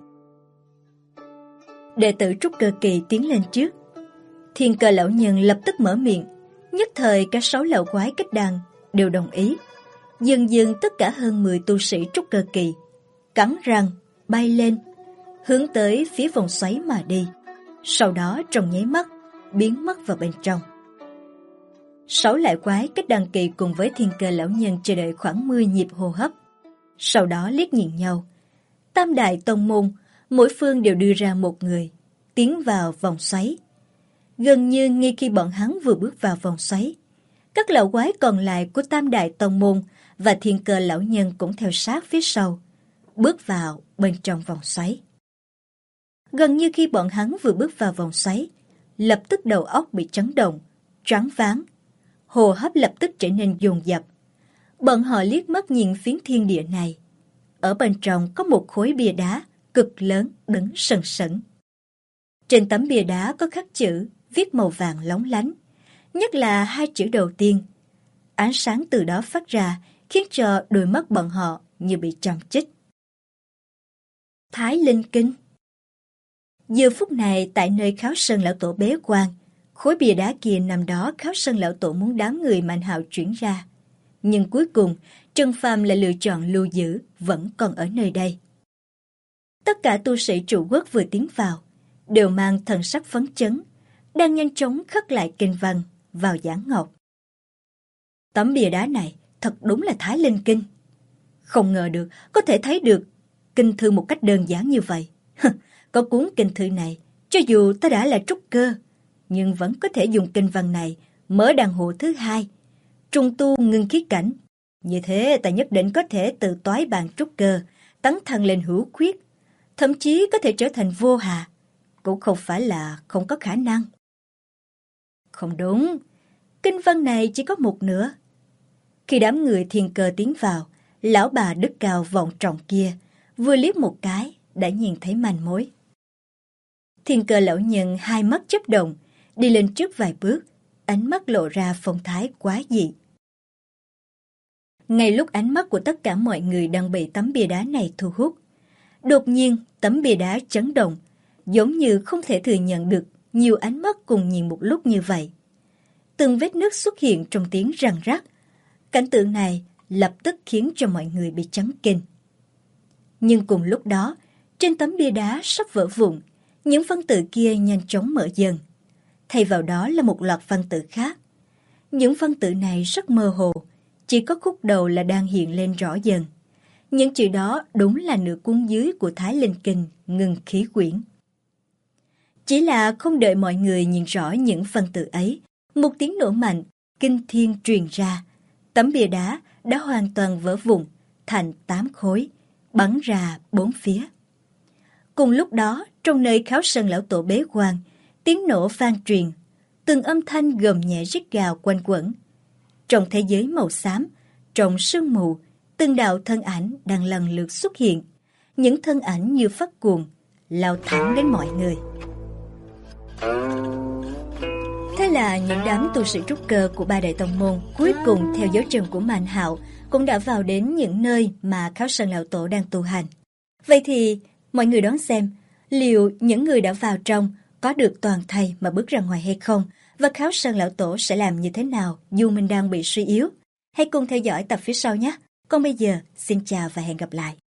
Đệ tử trúc cơ kỳ tiến lên trước. Thiên Cơ lão nhân lập tức mở miệng, nhất thời cả 6 lão quái kết đàn đều đồng ý. Dần dần tất cả hơn 10 tu sĩ trúc cơ kỳ cắn răng bay lên, hướng tới phía vòng xoáy mà đi. Sau đó trong nháy mắt biến mất vào bên trong. 6 lão quái kết đàn kỳ cùng với Thiên Cơ lão nhân chờ đợi khoảng 10 nhịp hô hấp. Sau đó liếc nhìn nhau. Tam đại tông môn, mỗi phương đều đưa ra một người, tiến vào vòng xoáy. Gần như ngay khi bọn hắn vừa bước vào vòng xoáy, các lão quái còn lại của Tam đại tông môn và Thiên Cơ lão nhân cũng theo sát phía sau, bước vào bên trong vòng xoáy. Gần như khi bọn hắn vừa bước vào vòng xoáy, lập tức đầu óc bị chấn động, choáng váng, hô hấp lập tức trở nên dồn dập. Bọn họ liếc mắt nhìn phiến thiên địa này. Ở bên trong có một khối bia đá cực lớn đứng sừng sững. Trên tấm bia đá có khắc chữ viết màu vàng lóng lánh, nhất là 2 chữ đầu tiên. Ánh sáng từ đó phát ra khiến cho đôi mắt bọn họ như bị châm chích. Thái Linh Kinh. Giờ phút này tại nơi Kháo Sơn lão tổ bế quan, khối bia đá kia nằm đó Kháo Sơn lão tổ muốn đám người Mạnh Hạo chuyển ra. Nhưng cuối cùng, Trần Phàm lại lựa chọn lưu giữ, vẫn còn ở nơi đây. Tất cả tu sĩ trụ quốc vừa tiến vào, đều mang thần sắc phấn chấn, đang nhanh chóng khắc lại kinh văn vào giảng ngọc. Tấm bia đá này thật đúng là Thái Linh Kinh. Không ngờ được có thể thấy được kinh thư một cách đơn giản như vậy. Có cuốn kinh thư này, cho dù ta đã là trúc cơ, nhưng vẫn có thể dùng kinh văn này mở đàn hộ thứ 2, trùng tu ngưng khí cảnh. Như thế ta nhất định có thể từ toái bàn trúc cơ, tấn thăng lên hữu khuyết, thậm chí có thể trở thành vô hà, cũng không phải là không có khả năng. Không đúng, kinh văn này chỉ có một nửa. Khi đám người Thiên Cơ tiến vào, lão bà đức cao vọng trọng kia vừa liếc một cái đã nhìn thấy manh mối. Thiên Cơ lão nhân hai mắt chớp động, đi lên trước vài bước, ánh mắt lộ ra phong thái quá dị. Ngay lúc ánh mắt của tất cả mọi người đang bị tấm bia đá này thu hút, đột nhiên tấm bia đá chấn động, giống như không thể thừa nhận được nhiều ánh mắt cùng nhìn một lúc như vậy. Từng vết nứt xuất hiện trong tiếng răng rắc. Cảnh tượng này lập tức khiến cho mọi người bị chấn kinh. Nhưng cùng lúc đó, trên tấm bia đá sắp vỡ vụn, những văn tự kia nhanh chóng mở dần. Thay vào đó là một loạt văn tự khác. Những văn tự này rất mơ hồ, chỉ có khúc đầu là đang hiện lên rõ dần. Những chữ đó đúng là nửa cuốn dưới của Thái Linh Kinh ngừng khí quyển. Chỉ là không đợi mọi người nhìn rõ những văn tự ấy, một tiếng nổ mạnh, kinh thiên truyền ra. Tấm bia đá đã hoàn toàn vỡ vụn thành 8 khối, bắn ra 4 phía. Cùng lúc đó, trong nơi Kháo Sơn lão tổ bế quan, tiếng nổ vang truyền, từng âm thanh gầm nhẹ rít gào quanh quẩn. Trong thế giới màu xám, trong sương mù, từng đạo thân ảnh đang lần lượt xuất hiện, những thân ảnh như phát cuồng, lao thẳng đến mọi người. Thế là những đám tu sĩ trúc cơ của ba đại tông môn cuối cùng theo dấu chân của Mạnh Hạo cũng đã vào đến những nơi mà Kháo Sơn lão tổ đang tu hành. Vậy thì mọi người đoán xem liệu những người đã vào trong có được toàn thây mà bước ra ngoài hay không, và Kháo Sơn lão tổ sẽ làm như thế nào dù mình đang bị suy yếu. Hãy cùng theo dõi tập phía sau nhé. Còn bây giờ xin chào và hẹn gặp lại.